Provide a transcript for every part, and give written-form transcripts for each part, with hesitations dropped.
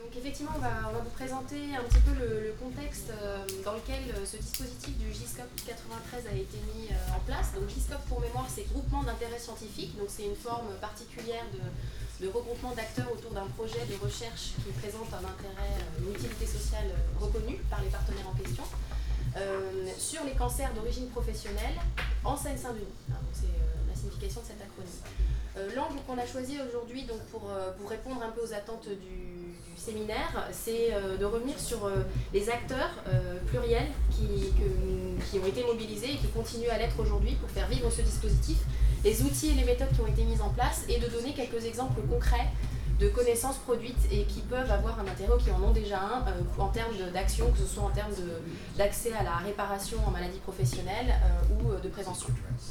Donc effectivement, on va vous présenter un petit peu le contexte dans lequel ce dispositif du GISCOP 93 a été mis en place. Donc GISCOP, pour mémoire, c'est groupement d'intérêt scientifique, donc c'est une forme particulière de regroupement d'acteurs autour d'un projet de recherche qui présente un intérêt, une utilité sociale reconnue par les partenaires en question, sur les cancers d'origine professionnelle en Seine-Saint-Denis. C'est la signification de cet acronyme. L'angle qu'on a choisi aujourd'hui donc pour répondre un peu aux attentes du séminaire, c'est de revenir sur les acteurs pluriels qui ont été mobilisés et qui continuent à l'être aujourd'hui pour faire vivre ce dispositif, les outils et les méthodes qui ont été mises en place et de donner quelques exemples concrets de connaissances produites et qui peuvent avoir un intérêt ou qui en ont déjà un en termes d'action, que ce soit en termes d'accès à la réparation en maladie professionnelle ou de prévention.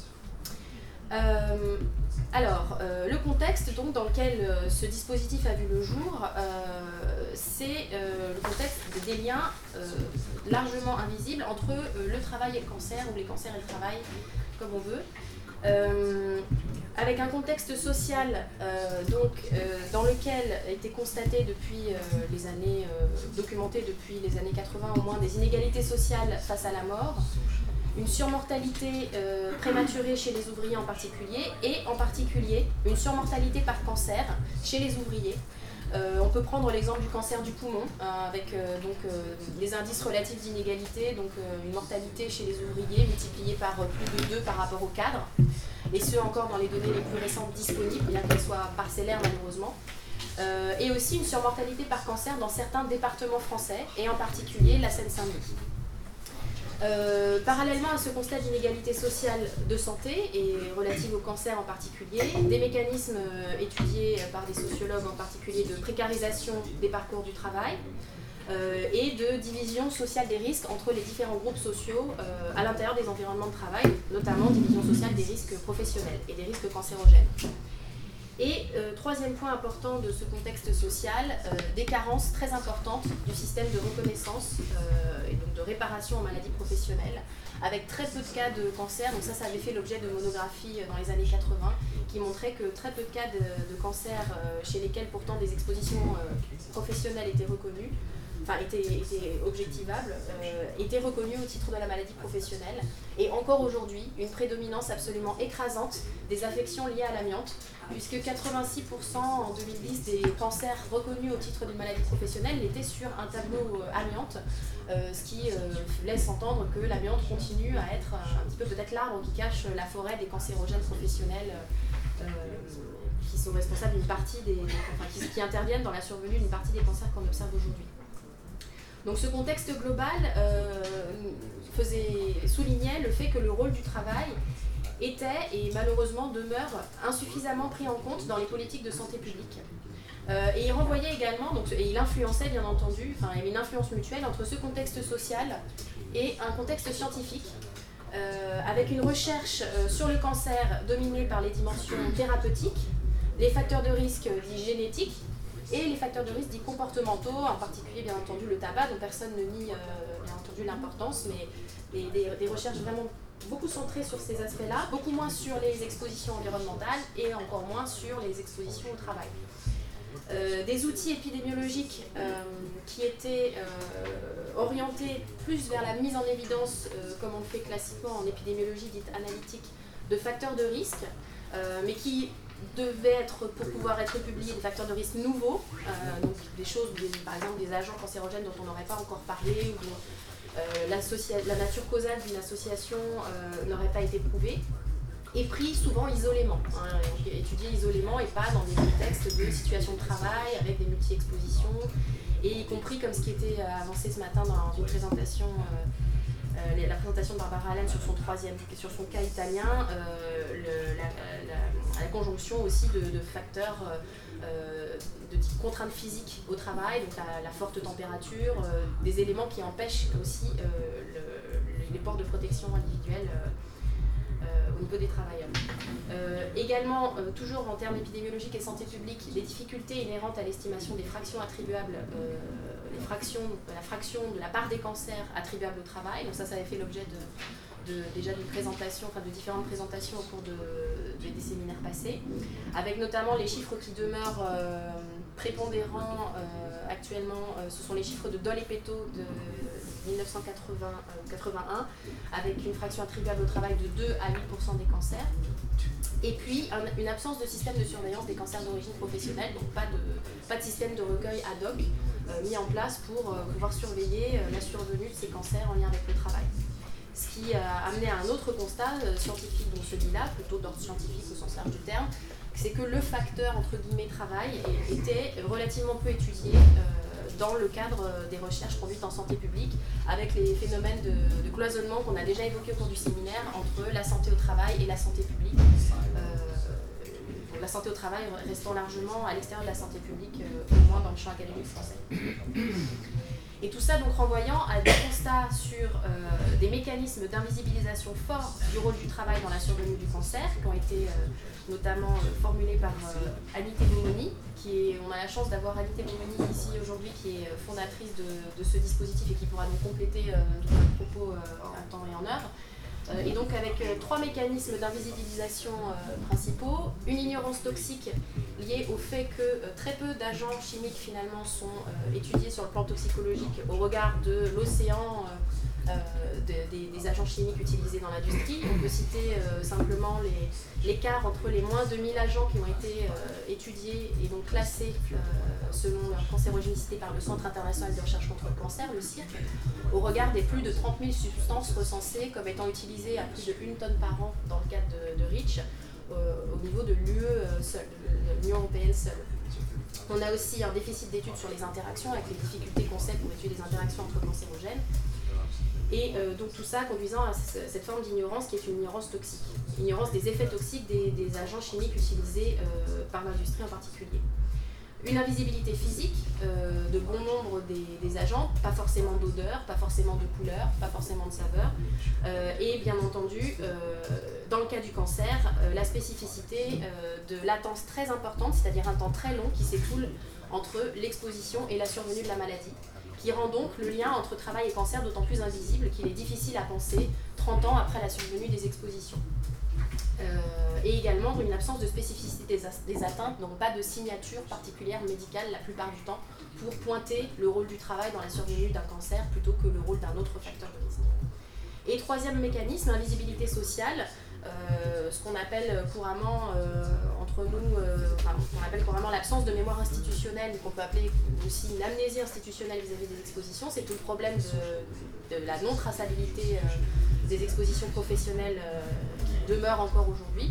Le contexte donc, dans lequel ce dispositif a vu le jour, c'est le contexte des liens largement invisibles entre le travail et le cancer, ou les cancers et le travail, comme on veut. Avec un contexte social dans lequel a été constaté depuis les années, documenté depuis les années 80 au moins, des inégalités sociales face à la mort, une surmortalité prématurée chez les ouvriers en particulier, et en particulier une surmortalité par cancer chez les ouvriers. On peut prendre l'exemple du cancer du poumon, avec les indices relatifs d'inégalité, donc une mortalité chez les ouvriers multipliée par plus de 2 par rapport au cadre, et ce encore dans les données les plus récentes disponibles, bien qu'elles soient parcellaires malheureusement. Et aussi une surmortalité par cancer dans certains départements français, et en particulier la Seine-Saint-Denis. Parallèlement à ce constat d'inégalité sociale de santé et relative au cancer en particulier, des mécanismes étudiés par des sociologues en particulier de précarisation des parcours du travail et de division sociale des risques entre les différents groupes sociaux à l'intérieur des environnements de travail, notamment division sociale des risques professionnels et des risques cancérogènes. Et troisième point important de ce contexte social, des carences très importantes du système de reconnaissance et donc de réparation en maladie professionnelle, avec très peu de cas de cancer. Donc ça avait fait l'objet de monographies dans les années 80 qui montraient que très peu de cas de cancer chez lesquels pourtant des expositions professionnelles étaient reconnues, enfin étaient objectivables, étaient reconnus au titre de la maladie professionnelle. Et encore aujourd'hui, une prédominance absolument écrasante des affections liées à l'amiante, puisque 86% en 2010 des cancers reconnus au titre d'une maladie professionnelle étaient sur un tableau amiante, ce qui laisse entendre que l'amiante continue à être un petit peu peut-être l'arbre qui cache la forêt des cancérogènes professionnels qui sont responsables d'une partie qui interviennent dans la survenue d'une partie des cancers qu'on observe aujourd'hui. Donc ce contexte global soulignait le fait que le rôle du travail était et malheureusement demeure insuffisamment pris en compte dans les politiques de santé publique. Et il renvoyait également, et il influençait bien entendu, il y avait une influence mutuelle entre ce contexte social et un contexte scientifique, avec une recherche sur le cancer dominée par les dimensions thérapeutiques, les facteurs de risque dits génétiques, et les facteurs de risque dits comportementaux, en particulier bien entendu le tabac, dont personne ne nie bien entendu l'importance, mais des recherches vraiment beaucoup centrées sur ces aspects-là, beaucoup moins sur les expositions environnementales et encore moins sur les expositions au travail. Des outils épidémiologiques qui étaient orientés plus vers la mise en évidence, comme on le fait classiquement en épidémiologie dite analytique, de facteurs de risque, mais qui devaient être, pour pouvoir être publiés, des facteurs de risque nouveaux, donc des choses, par exemple des agents cancérogènes dont on n'aurait pas encore parlé, ou dont la nature causale d'une association n'aurait pas été prouvée, et pris souvent isolément, étudiés isolément et pas dans des contextes de situation de travail avec des multi-expositions, et y compris comme ce qui était avancé ce matin dans une présentation, la présentation de Barbara Allen sur son cas italien, la conjonction aussi de facteurs de type contrainte physique au travail, donc la forte température, des éléments qui empêchent aussi les ports de protection individuelle au niveau des travailleurs. Également, toujours en termes épidémiologiques et santé publique, des difficultés inhérentes à l'estimation des fractions attribuables, la fraction de la part des cancers attribuables au travail. Donc ça avait fait l'objet déjà d'une présentation, de différentes présentations au cours des séminaires passés, avec notamment les chiffres qui demeurent prépondérant actuellement, ce sont les chiffres de Dole et Péto de 1981, avec une fraction attribuable au travail de 2 à 8% des cancers. Et puis une absence de système de surveillance des cancers d'origine professionnelle, donc pas de système de recueil ad hoc mis en place pour pouvoir surveiller la survenue de ces cancers en lien avec le travail. Ce qui a amené à un autre constat scientifique, donc celui-là, plutôt d'ordre scientifique au sens large du terme, c'est que le facteur entre guillemets travail était relativement peu étudié dans le cadre des recherches conduites en santé publique, avec les phénomènes de cloisonnement qu'on a déjà évoqués au cours du séminaire entre la santé au travail et la santé publique. La santé au travail restant largement à l'extérieur de la santé publique, au moins dans le champ académique français. Et tout ça donc renvoyant à des constats sur des mécanismes d'invisibilisation forts du rôle du travail dans la survenue du cancer, qui ont été notamment formulés par Annie Tebboune. On a la chance d'avoir Annie Tebboune ici aujourd'hui, qui est fondatrice de ce dispositif et qui pourra nous compléter notre propos en temps et en heure. Et donc avec 3 mécanismes d'invisibilisation principaux, une ignorance toxique liée au fait que très peu d'agents chimiques finalement sont étudiés sur le plan toxicologique au regard de l'océan des agents chimiques utilisés dans l'industrie. On peut citer simplement l'écart entre les moins de 1000 agents qui ont été étudiés et donc classés selon leur cancérogénicité par le Centre international de recherche contre le cancer, le CIRC, au regard des plus de 30 000 substances recensées comme étant utilisées à plus de 1 tonne par an dans le cadre de REACH, au niveau de l'UE seule, de l'Union européenne seule. On a aussi un déficit d'études sur les interactions, avec les difficultés qu'on sait pour étudier les interactions entre cancérogènes. Et donc tout ça conduisant à cette forme d'ignorance qui est une ignorance toxique. Ignorance des effets toxiques des agents chimiques utilisés par l'industrie en particulier. Une invisibilité physique de bon nombre des agents, pas forcément d'odeur, pas forcément de couleur, pas forcément de saveur. Et bien entendu, dans le cas du cancer, la spécificité de latence très importante, c'est-à-dire un temps très long qui s'écoule entre l'exposition et la survenue de la maladie, qui rend donc le lien entre travail et cancer d'autant plus invisible qu'il est difficile à penser 30 ans après la survenue des expositions. Et également une absence de spécificité des atteintes, donc pas de signature particulière médicale la plupart du temps pour pointer le rôle du travail dans la survenue d'un cancer plutôt que le rôle d'un autre facteur de risque. Et troisième mécanisme, invisibilité sociale, ce qu'on appelle couramment entre nous, on appelle couramment l'absence de mémoire institutionnelle, qu'on peut appeler aussi une amnésie institutionnelle vis-à-vis des expositions. C'est tout le problème de la non-traçabilité des expositions professionnelles qui demeure encore aujourd'hui.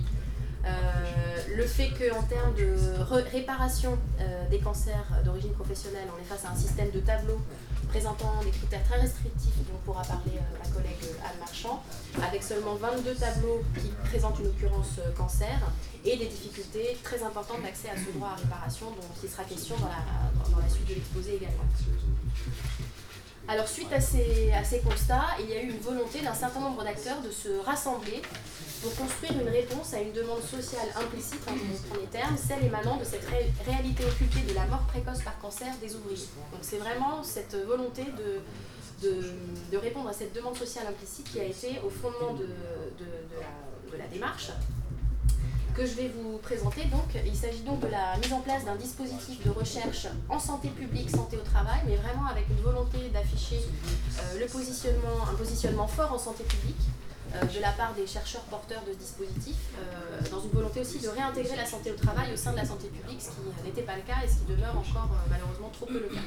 Le fait qu'en termes de réparation des cancers d'origine professionnelle, on est face à un système de tableaux présentant des critères très restrictifs dont pourra parler ma collègue Anne Marchand, avec seulement 22 tableaux qui présentent une occurrence cancer et des difficultés très importantes d'accès à ce droit à réparation dont il sera question dans la suite de l'exposé également. Alors suite à ces constats, il y a eu une volonté d'un certain nombre d'acteurs de se rassembler pour construire une réponse à une demande sociale implicite, en premier terme, celle émanant de cette réalité occultée de la mort précoce par cancer des ouvriers. Donc c'est vraiment cette volonté de répondre à cette demande sociale implicite qui a été au fondement de la démarche que je vais vous présenter. Donc, il s'agit donc de la mise en place d'un dispositif de recherche en santé publique, santé au travail, mais vraiment avec une volonté d'afficher un positionnement fort en santé publique de la part des chercheurs porteurs de ce dispositif, dans une volonté aussi de réintégrer la santé au travail au sein de la santé publique, ce qui n'était pas le cas et ce qui demeure encore malheureusement trop peu le cas.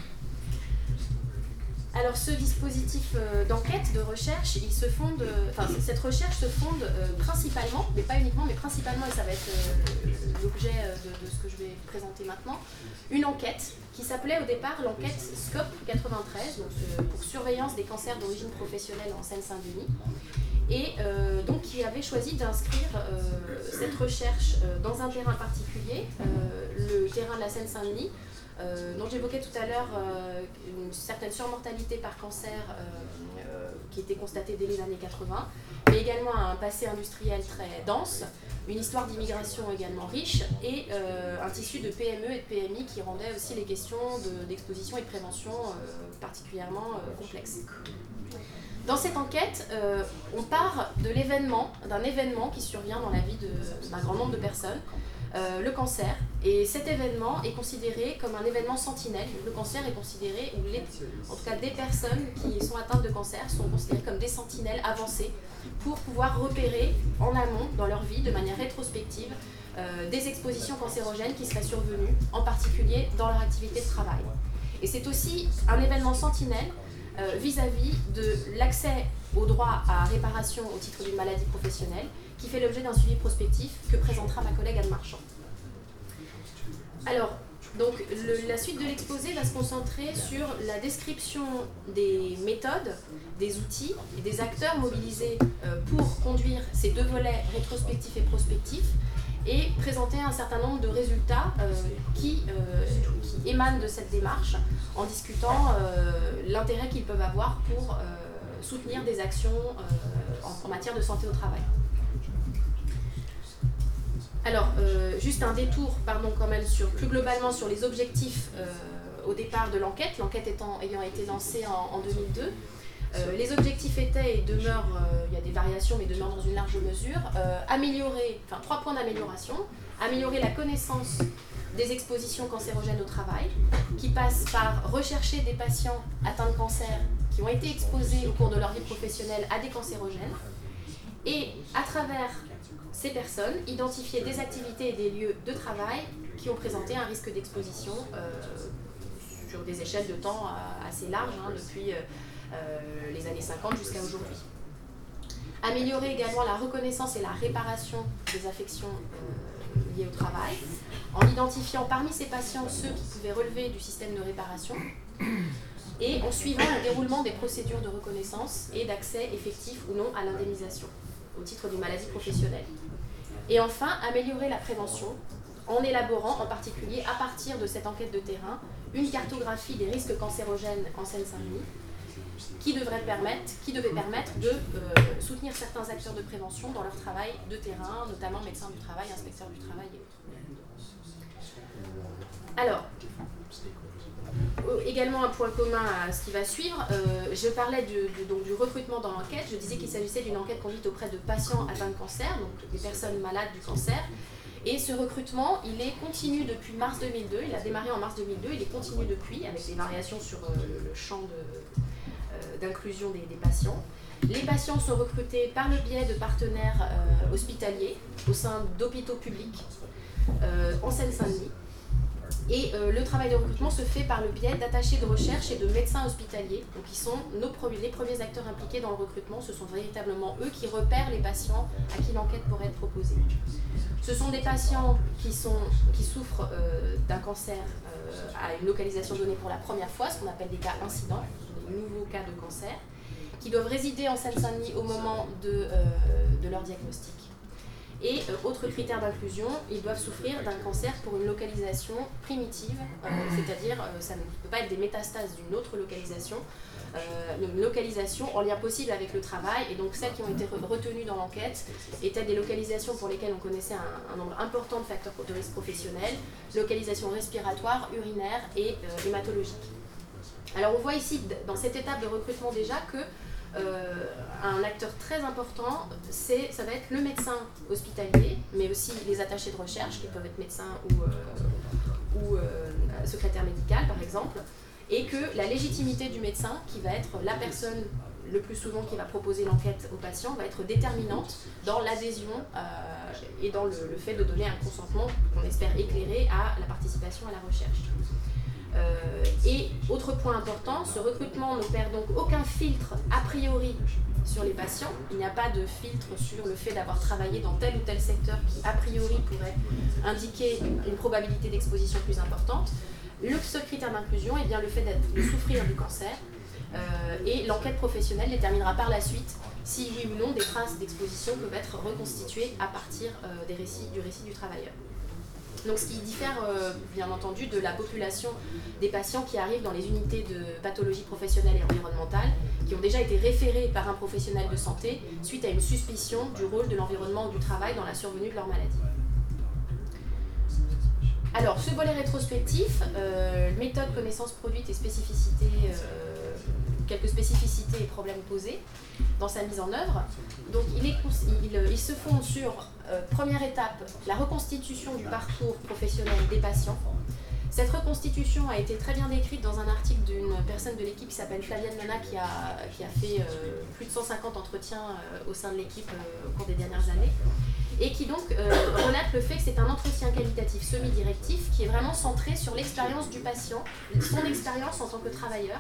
Alors ce dispositif d'enquête, de recherche, cette recherche se fonde principalement, mais pas uniquement, mais principalement, et ça va être l'objet de ce que je vais vous présenter maintenant, une enquête qui s'appelait au départ l'enquête SCOP 93, donc pour surveillance des cancers d'origine professionnelle en Seine-Saint-Denis, et donc qui avait choisi d'inscrire cette recherche dans un terrain particulier, le terrain de la Seine-Saint-Denis, dont j'évoquais tout à l'heure une certaine surmortalité par cancer qui était constatée dès les années 80, mais également un passé industriel très dense, une histoire d'immigration également riche et un tissu de PME et de PMI qui rendait aussi les questions d'exposition et de prévention particulièrement complexes. Dans cette enquête, on part d'un événement qui survient dans la vie d'un grand nombre de personnes, le cancer, Et cet événement est considéré comme un événement sentinelle. Le cancer est considéré, en tout cas des personnes qui sont atteintes de cancer sont considérées comme des sentinelles avancées pour pouvoir repérer en amont dans leur vie, de manière rétrospective, des expositions cancérogènes qui seraient survenues, en particulier dans leur activité de travail. Et c'est aussi un événement sentinelle vis-à-vis de l'accès au droit à réparation au titre d'une maladie professionnelle, qui fait l'objet d'un suivi prospectif que présentera ma collègue Anne Marchand. Alors, donc, la suite de l'exposé va se concentrer sur la description des méthodes, des outils et des acteurs mobilisés pour conduire ces deux volets rétrospectifs et prospectifs, et présenter un certain nombre de résultats qui émanent de cette démarche, en discutant l'intérêt qu'ils peuvent avoir pour soutenir des actions en matière de santé au travail. Alors, juste un détour, quand même, plus globalement sur les objectifs au départ de l'enquête ayant été lancée en 2002. Les objectifs étaient et demeurent, il y a des variations mais demeurent dans une large mesure, trois points d'amélioration: améliorer la connaissance des expositions cancérogènes au travail, qui passe par rechercher des patients atteints de cancer qui ont été exposés au cours de leur vie professionnelle à des cancérogènes, et à travers ces personnes, identifier des activités et des lieux de travail qui ont présenté un risque d'exposition sur des échelles de temps assez larges, depuis les années 50 jusqu'à aujourd'hui. Améliorer également la reconnaissance et la réparation des affections liées au travail, en identifiant parmi ces patients ceux qui pouvaient relever du système de réparation, et en suivant le déroulement des procédures de reconnaissance et d'accès effectif ou non à l'indemnisation au titre d'une maladie professionnelle. Et enfin, améliorer la prévention en élaborant en particulier, à partir de cette enquête de terrain, une cartographie des risques cancérogènes en Seine-Saint-Denis qui devait permettre de soutenir certains acteurs de prévention dans leur travail de terrain, notamment médecins du travail, inspecteurs du travail et autres. Alors, également un point commun à ce qui va suivre, je parlais du recrutement dans l'enquête. Je disais qu'il s'agissait d'une enquête conduite auprès de patients atteints de cancer, donc des personnes malades du cancer. Et ce recrutement, il est continu depuis mars 2002, il a démarré en mars 2002, il est continu depuis, avec des variations sur le champ d'inclusion des patients. Les patients sont recrutés par le biais de partenaires hospitaliers au sein d'hôpitaux publics en Seine-Saint-Denis. Et le travail de recrutement se fait par le biais d'attachés de recherche et de médecins hospitaliers, donc qui sont les premiers acteurs impliqués dans le recrutement. Ce sont véritablement eux qui repèrent les patients à qui l'enquête pourrait être proposée. Ce sont des patients qui souffrent d'un cancer à une localisation donnée pour la première fois, ce qu'on appelle des cas incidents, des nouveaux cas de cancer, qui doivent résider en Seine-Saint-Denis au moment de leur diagnostic. Et autre critère d'inclusion, ils doivent souffrir d'un cancer pour une localisation primitive, c'est-à-dire ça ne peut pas être des métastases d'une autre localisation, une localisation en lien possible avec le travail. Et donc celles qui ont été retenues dans l'enquête étaient des localisations pour lesquelles on connaissait un nombre important de facteurs de risque professionnels, localisation respiratoire, urinaire et hématologique. Alors on voit ici dans cette étape de recrutement déjà que un acteur très important, ça va être le médecin hospitalier, mais aussi les attachés de recherche qui peuvent être médecins ou secrétaire médical par exemple, et que la légitimité du médecin, qui va être la personne le plus souvent qui va proposer l'enquête au patient, va être déterminante dans l'adhésion et dans le fait de donner un consentement qu'on espère éclairé à la participation à la recherche. Et autre point important, ce recrutement n'opère donc aucun filtre a priori sur les patients. Il n'y a pas de filtre sur le fait d'avoir travaillé dans tel ou tel secteur qui a priori pourrait indiquer une probabilité d'exposition plus importante. Le seul critère d'inclusion est bien le fait de souffrir du cancer, et l'enquête professionnelle déterminera par la suite si oui ou non des traces d'exposition peuvent être reconstituées à partir du récit du travailleur. Donc ce qui diffère bien entendu de la population des patients qui arrivent dans les unités de pathologie professionnelle et environnementale, qui ont déjà été référés par un professionnel de santé suite à une suspicion du rôle de l'environnement ou du travail dans la survenue de leur maladie. Alors ce volet rétrospectif, méthode, connaissances produites et spécificités quelques spécificités et problèmes posés dans sa mise en œuvre. Donc il se fonde sur, première étape, la reconstitution du parcours professionnel des patients. Cette reconstitution a été très bien décrite dans un article d'une personne de l'équipe qui s'appelle Flavienne Mena, qui a fait plus de 150 entretiens au sein de l'équipe au cours des dernières années, et qui donc relate le fait que c'est un entretien qualitatif semi-directif qui est vraiment centré sur l'expérience du patient, son expérience en tant que travailleur.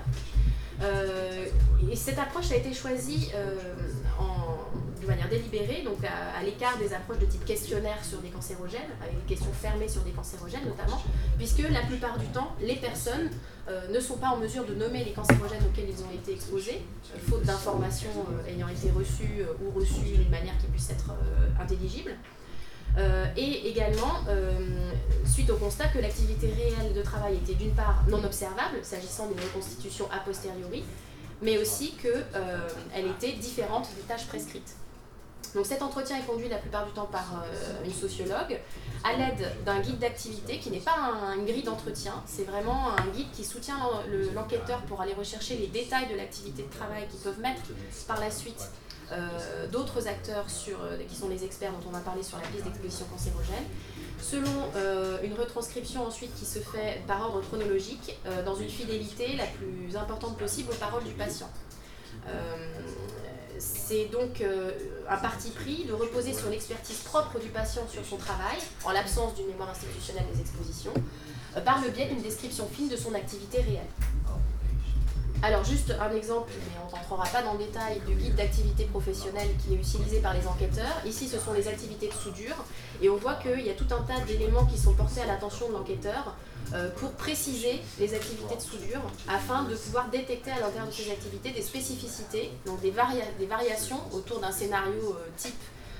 Et cette approche a été choisie de manière délibérée, donc à l'écart des approches de type questionnaire sur des cancérogènes, avec des questions fermées sur des cancérogènes notamment, puisque la plupart du temps, les personnes ne sont pas en mesure de nommer les cancérogènes auxquels ils ont été exposés, faute d'informations ayant été reçues ou reçues d'une manière qui puisse être intelligible. Et également, suite au constat que l'activité réelle de travail était d'une part non observable, s'agissant d'une reconstitution a posteriori, mais aussi qu'elle était différente des tâches prescrites. Donc cet entretien est conduit la plupart du temps par une sociologue, à l'aide d'un guide d'activité qui n'est pas une grille d'entretien, c'est vraiment un guide qui soutient l'enquêteur pour aller rechercher les détails de l'activité de travail qui peuvent mettre par la suite d'autres acteurs qui sont les experts dont on va parler sur la piste d'exposition cancérogène, selon une retranscription ensuite qui se fait par ordre chronologique, dans une fidélité la plus importante possible aux paroles du patient. C'est donc un parti pris de reposer sur l'expertise propre du patient sur son travail, en l'absence d'une mémoire institutionnelle des expositions, par le biais d'une description fine de son activité réelle. Alors juste un exemple, mais on n'entrera pas dans le détail, du guide d'activité professionnelle qui est utilisé par les enquêteurs. Ici, ce sont les activités de soudure, et on voit qu'il y a tout un tas d'éléments qui sont portés à l'attention de l'enquêteur pour préciser les activités de soudure, afin de pouvoir détecter à l'intérieur de ces activités des spécificités, donc des variations autour d'un scénario type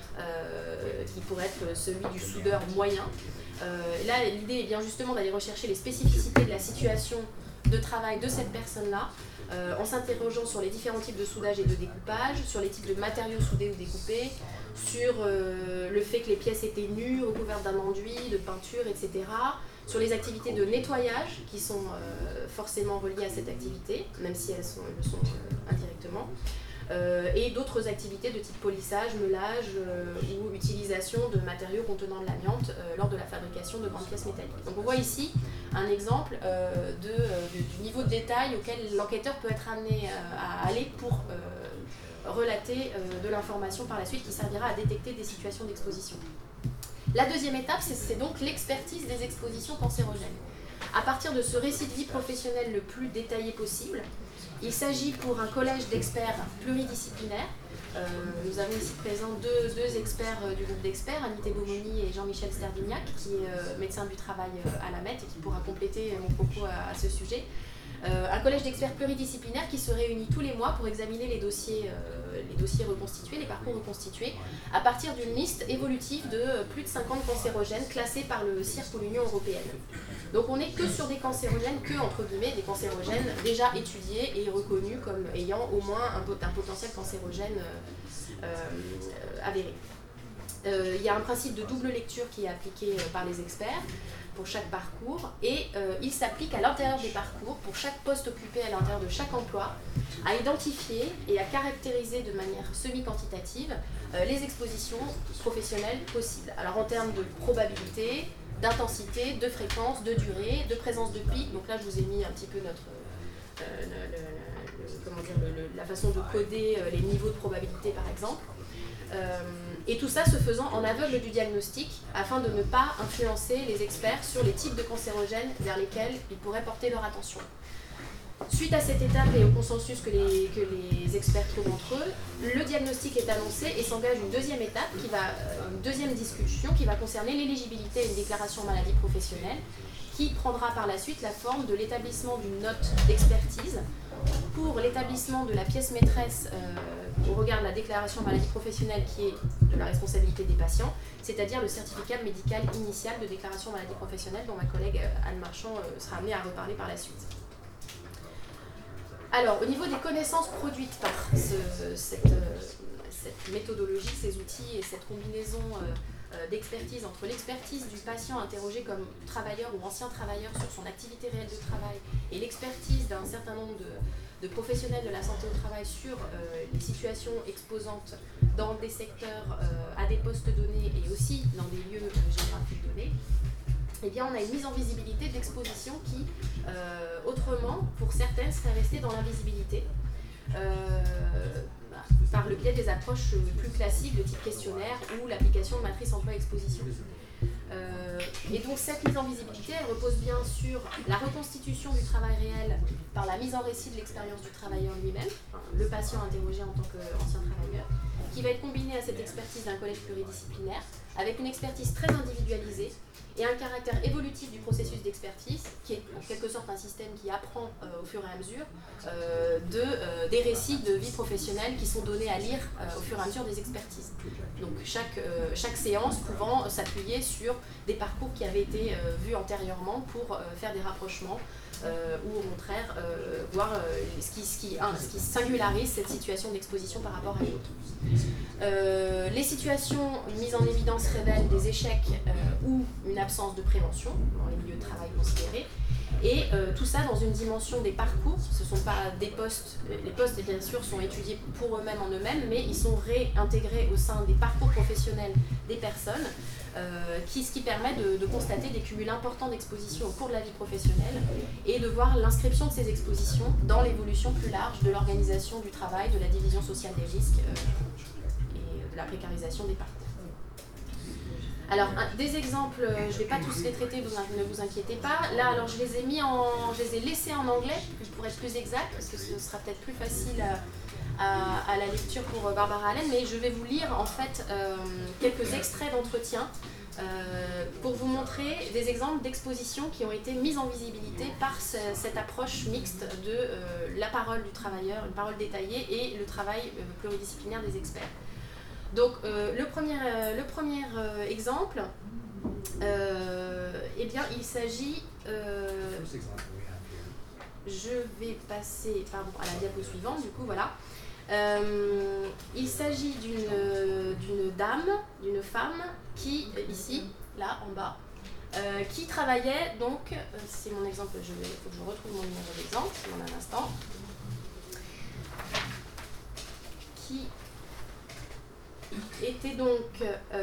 qui pourrait être celui du soudeur moyen. Là, l'idée est bien justement d'aller rechercher les spécificités de la situation de travail de cette personne-là, en s'interrogeant sur les différents types de soudage et de découpage, sur les types de matériaux soudés ou découpés, sur le fait que les pièces étaient nues, recouvertes d'un enduit, de peinture, etc., sur les activités de nettoyage qui sont forcément reliées à cette activité, même si elles le sont indirectement, et d'autres activités de type polissage, meulage ou utilisation de matériaux contenant de l'amiante lors de la fabrication de grandes pièces métalliques. Donc on voit ici un exemple du niveau de détail auquel l'enquêteur peut être amené à aller pour relater de l'information par la suite qui servira à détecter des situations d'exposition. La deuxième étape, c'est donc l'expertise des expositions cancérogènes. À partir de ce récit de vie professionnelle le plus détaillé possible, il s'agit pour un collège d'experts pluridisciplinaires. Nous avons ici présents deux experts du groupe d'experts, Anité Beaumoni et Jean-Michel Sterdignac, qui est médecin du travail à la Met et qui pourra compléter mon propos à ce sujet. Un collège d'experts pluridisciplinaires qui se réunit tous les mois pour examiner les dossiers reconstitués, les parcours reconstitués, à partir d'une liste évolutive de plus de 50 cancérogènes classés par le CIRC ou l'Union européenne. Donc on n'est que sur des cancérogènes, entre guillemets, des cancérogènes déjà étudiés et reconnus comme ayant au moins un potentiel cancérogène avéré. Il y a un principe de double lecture qui est appliqué par les experts pour chaque parcours, et il s'applique à l'intérieur des parcours, pour chaque poste occupé à l'intérieur de chaque emploi, à identifier et à caractériser de manière semi-quantitative les expositions professionnelles possibles. Alors en termes de probabilité, d'intensité, de fréquence, de durée, de présence de pic, donc là je vous ai mis un petit peu la façon de coder les niveaux de probabilité par exemple. Et tout ça se faisant en aveugle du diagnostic, afin de ne pas influencer les experts sur les types de cancérogènes vers lesquels ils pourraient porter leur attention. Suite à cette étape et au consensus que les experts trouvent entre eux, le diagnostic est annoncé et s'engage une deuxième étape, une deuxième discussion qui va concerner l'éligibilité à une déclaration maladie professionnelle, qui prendra par la suite la forme de l'établissement d'une note d'expertise pour l'établissement de la pièce maîtresse au regard de la déclaration maladie professionnelle qui est de la responsabilité des patients, c'est-à-dire le certificat médical initial de déclaration maladie professionnelle dont ma collègue Anne Marchand sera amenée à reparler par la suite. Alors, au niveau des connaissances produites par cette méthodologie, ces outils et cette combinaison d'expertise entre l'expertise du patient interrogé comme travailleur ou ancien travailleur sur son activité réelle de travail et l'expertise d'un certain nombre de professionnels de la santé au travail sur les situations exposantes dans des secteurs à des postes donnés et aussi dans des lieux géographiques donnés, eh bien, on a une mise en visibilité d'exposition qui, autrement, pour certaines, serait restée dans l'invisibilité, par le biais des approches plus classiques de type questionnaire ou l'application de matrice emploi-exposition. Et donc cette mise en visibilité, elle repose bien sur la reconstitution du travail réel par la mise en récit de l'expérience du travailleur lui-même, enfin, le patient interrogé en tant qu'ancien travailleur, qui va être combiné à cette expertise d'un collège pluridisciplinaire, avec une expertise très individualisée et un caractère évolutif du processus d'expertise, qui est en quelque sorte un système qui apprend au fur et à mesure des récits de vie professionnelle qui sont donnés à lire au fur et à mesure des expertises. Donc chaque séance pouvant s'appuyer sur des parcours qui avaient été vus antérieurement pour faire des rapprochements ou au contraire voir ce qui singularise cette situation d'exposition par rapport à l'autre. Les situations mises en évidence révèlent des échecs ou une absence de prévention dans les milieux de travail considérés. Et tout ça dans une dimension des parcours. Ce ne sont pas des postes, les postes bien sûr sont étudiés pour eux-mêmes en eux-mêmes, mais ils sont réintégrés au sein des parcours professionnels des personnes, ce qui permet de constater des cumuls importants d'expositions au cours de la vie professionnelle et de voir l'inscription de ces expositions dans l'évolution plus large de l'organisation du travail, de la division sociale des risques et de la précarisation des parcours. Alors, des exemples, je ne vais pas tous les traiter, ne vous inquiétez pas. Là, alors, je les ai laissés en anglais, pour être plus exact, parce que ce sera peut-être plus facile à la lecture pour Barbara Allen, mais je vais vous lire en fait quelques extraits d'entretien pour vous montrer des exemples d'expositions qui ont été mises en visibilité par cette approche mixte de la parole du travailleur, une parole détaillée, et le travail pluridisciplinaire des experts. Donc le premier exemple, eh bien il s'agit, je vais passer à la diapo suivante, du coup voilà. Il s'agit d'une dame, d'une femme qui, ici, là en bas, qui travaillait donc, c'est mon exemple, il faut que je retrouve mon numéro d'exemple, dans un instant, qui était donc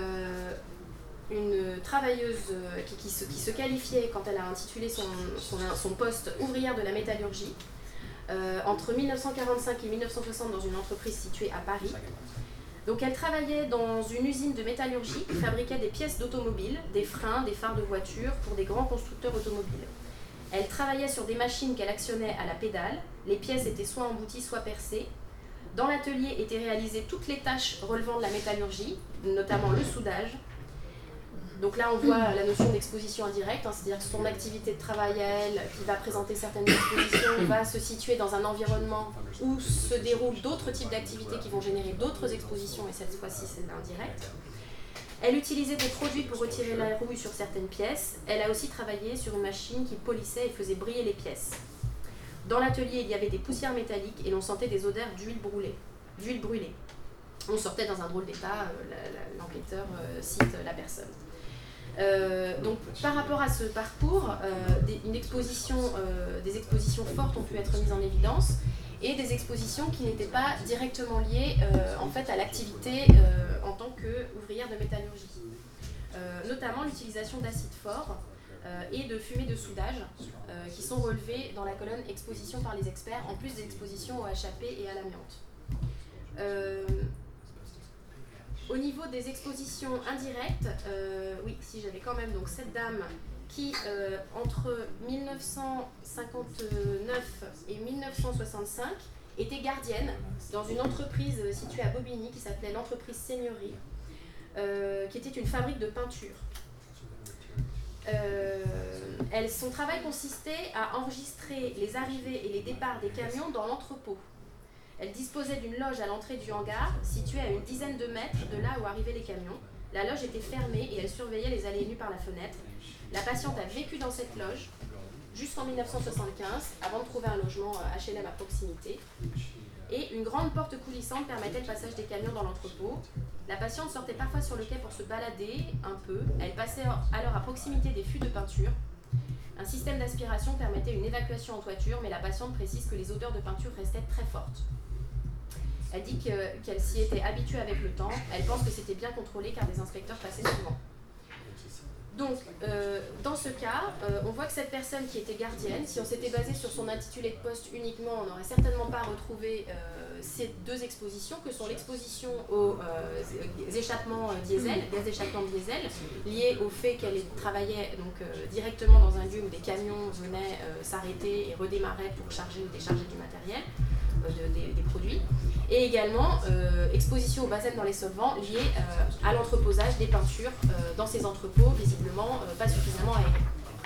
une travailleuse qui se qualifiait quand elle a intitulé son poste ouvrière de la métallurgie entre 1945 et 1960 dans une entreprise située à Paris. Donc elle travaillait dans une usine de métallurgie qui fabriquait des pièces d'automobile, des freins, des phares de voitures pour des grands constructeurs automobiles. Elle travaillait sur des machines qu'elle actionnait à la pédale, les pièces étaient soit embouties soit percées. Dans l'atelier étaient réalisées toutes les tâches relevant de la métallurgie, notamment le soudage. Donc là, on voit la notion d'exposition indirecte, c'est-à-dire que son activité de travail, elle, qui va présenter certaines expositions, va se situer dans un environnement où se déroulent d'autres types d'activités qui vont générer d'autres expositions, et cette fois-ci, c'est l'indirect. Elle utilisait des produits pour retirer la rouille sur certaines pièces. Elle a aussi travaillé sur une machine qui polissait et faisait briller les pièces. Dans l'atelier, il y avait des poussières métalliques et l'on sentait des odeurs d'huile brûlée. On sortait dans un drôle d'état, l'enquêteur cite la personne. Donc, par rapport à ce parcours, des expositions fortes ont pu être mises en évidence et des expositions qui n'étaient pas directement liées en fait, à l'activité en tant qu'ouvrière de métallurgie. Notamment l'utilisation d'acide fort et de fumée de soudage qui sont relevées dans la colonne exposition par les experts, en plus des expositions au HAP et à l'amiante. Au niveau des expositions indirectes, oui, si j'avais quand même donc cette dame qui, entre 1959 et 1965, était gardienne dans une entreprise située à Bobigny qui s'appelait l'entreprise Seigneurie, qui était une fabrique de peinture. Son travail consistait à enregistrer les arrivées et les départs des camions dans l'entrepôt. Elle disposait d'une loge à l'entrée du hangar, située à une dizaine de mètres de là où arrivaient les camions. La loge était fermée et elle surveillait les allées et venues par la fenêtre. La patiente a vécu dans cette loge jusqu'en 1975, avant de trouver un logement HLM à proximité. Et une grande porte coulissante permettait le passage des camions dans l'entrepôt. La patiente sortait parfois sur le quai pour se balader un peu. Elle passait alors à proximité des fûts de peinture. Un système d'aspiration permettait une évacuation en toiture, mais la patiente précise que les odeurs de peinture restaient très fortes. Elle dit qu'elle s'y était habituée avec le temps. Elle pense que c'était bien contrôlé car des inspecteurs passaient souvent. Donc, dans ce cas, on voit que cette personne qui était gardienne, si on s'était basé sur son intitulé de poste uniquement, on n'aurait certainement pas retrouvé ces deux expositions, que sont l'exposition aux échappements diesel, gaz d'échappement diesel, liés au fait qu'elle travaillait donc, directement dans un lieu où des camions venaient s'arrêter et redémarraient pour charger ou décharger du matériel, des produits, et également exposition au benzène dans les solvants liés à l'entreposage des peintures dans ces entrepôts, visiblement pas suffisamment aérés.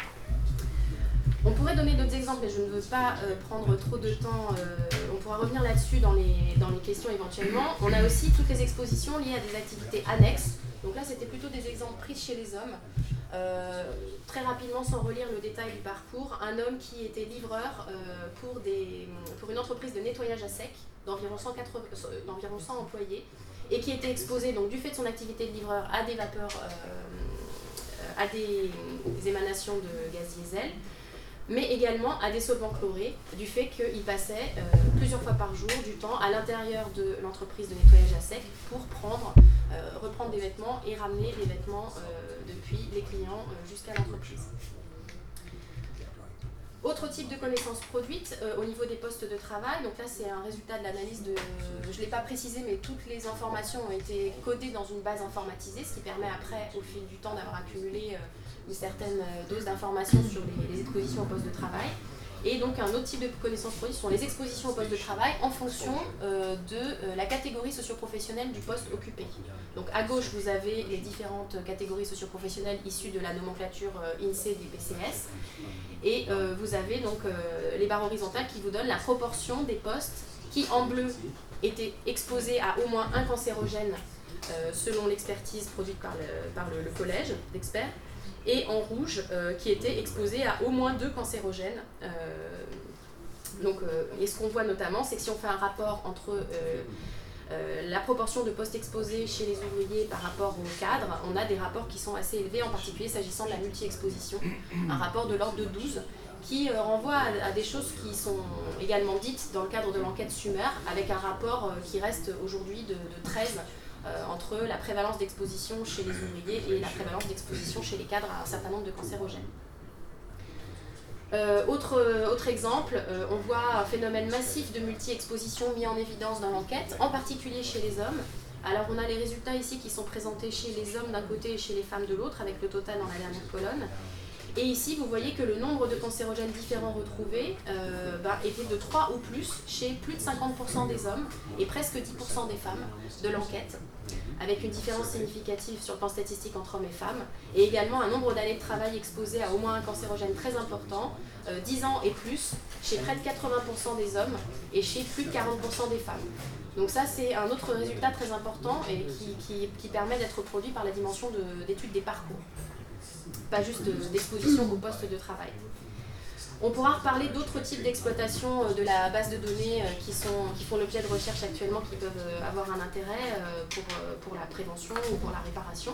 On pourrait donner d'autres exemples, mais je ne veux pas prendre trop de temps, on pourra revenir là-dessus dans les questions éventuellement. On a aussi toutes les expositions liées à des activités annexes, donc là c'était plutôt des exemples pris chez les hommes. Très rapidement, sans relire le détail du parcours, un homme qui était livreur pour une entreprise de nettoyage à sec d'environ 100 employés et qui était exposé donc, du fait de son activité de livreur à des vapeurs, à des émanations de gaz diesel, mais également à des solvants chlorés, du fait qu'il passait plusieurs fois par jour du temps à l'intérieur de l'entreprise de nettoyage à sec pour reprendre des vêtements et ramener les vêtements depuis les clients jusqu'à l'entreprise. Autre type de connaissances produites au niveau des postes de travail, donc là c'est un résultat de l'analyse je ne l'ai pas précisé, mais toutes les informations ont été codées dans une base informatisée, ce qui permet après, au fil du temps, d'avoir accumulé une certaine dose d'informations sur les expositions au poste de travail. Et donc un autre type de connaissances produites sont les expositions au poste de travail en fonction de la catégorie socio-professionnelle du poste occupé. Donc à gauche vous avez les différentes catégories socio-professionnelles issues de la nomenclature INSEE des PCS, et vous avez donc les barres horizontales qui vous donnent la proportion des postes qui en bleu étaient exposés à au moins un cancérogène selon l'expertise produite par le collège d'experts, et en rouge qui était exposé à au moins 2 cancérogènes. Et ce qu'on voit notamment, c'est que si on fait un rapport entre la proportion de postes exposés chez les ouvriers par rapport aux cadres, on a des rapports qui sont assez élevés, en particulier s'agissant de la multi-exposition, un rapport de l'ordre de 12, qui renvoie à des choses qui sont également dites dans le cadre de l'enquête Sumer, avec un rapport qui reste aujourd'hui de 13, entre la prévalence d'exposition chez les ouvriers et la prévalence d'exposition chez les cadres à un certain nombre de cancérogènes. Autre exemple, on voit un phénomène massif de multi-exposition mis en évidence dans l'enquête, en particulier chez les hommes. Alors on a les résultats ici qui sont présentés chez les hommes d'un côté et chez les femmes de l'autre, avec le total dans la dernière colonne. Et ici, vous voyez que le nombre de cancérogènes différents retrouvés était de 3 ou plus chez plus de 50% des hommes et presque 10% des femmes de l'enquête, avec une différence significative sur le plan statistique entre hommes et femmes, et également un nombre d'années de travail exposé à au moins un cancérogène très important, 10 ans et plus, chez près de 80% des hommes et chez plus de 40% des femmes. Donc ça, c'est un autre résultat très important et qui permet d'être produit par la dimension d'étude des parcours, pas juste d'exposition au poste de travail. On pourra reparler d'autres types d'exploitation de la base de données qui font l'objet de recherches actuellement, qui peuvent avoir un intérêt pour la prévention ou pour la réparation.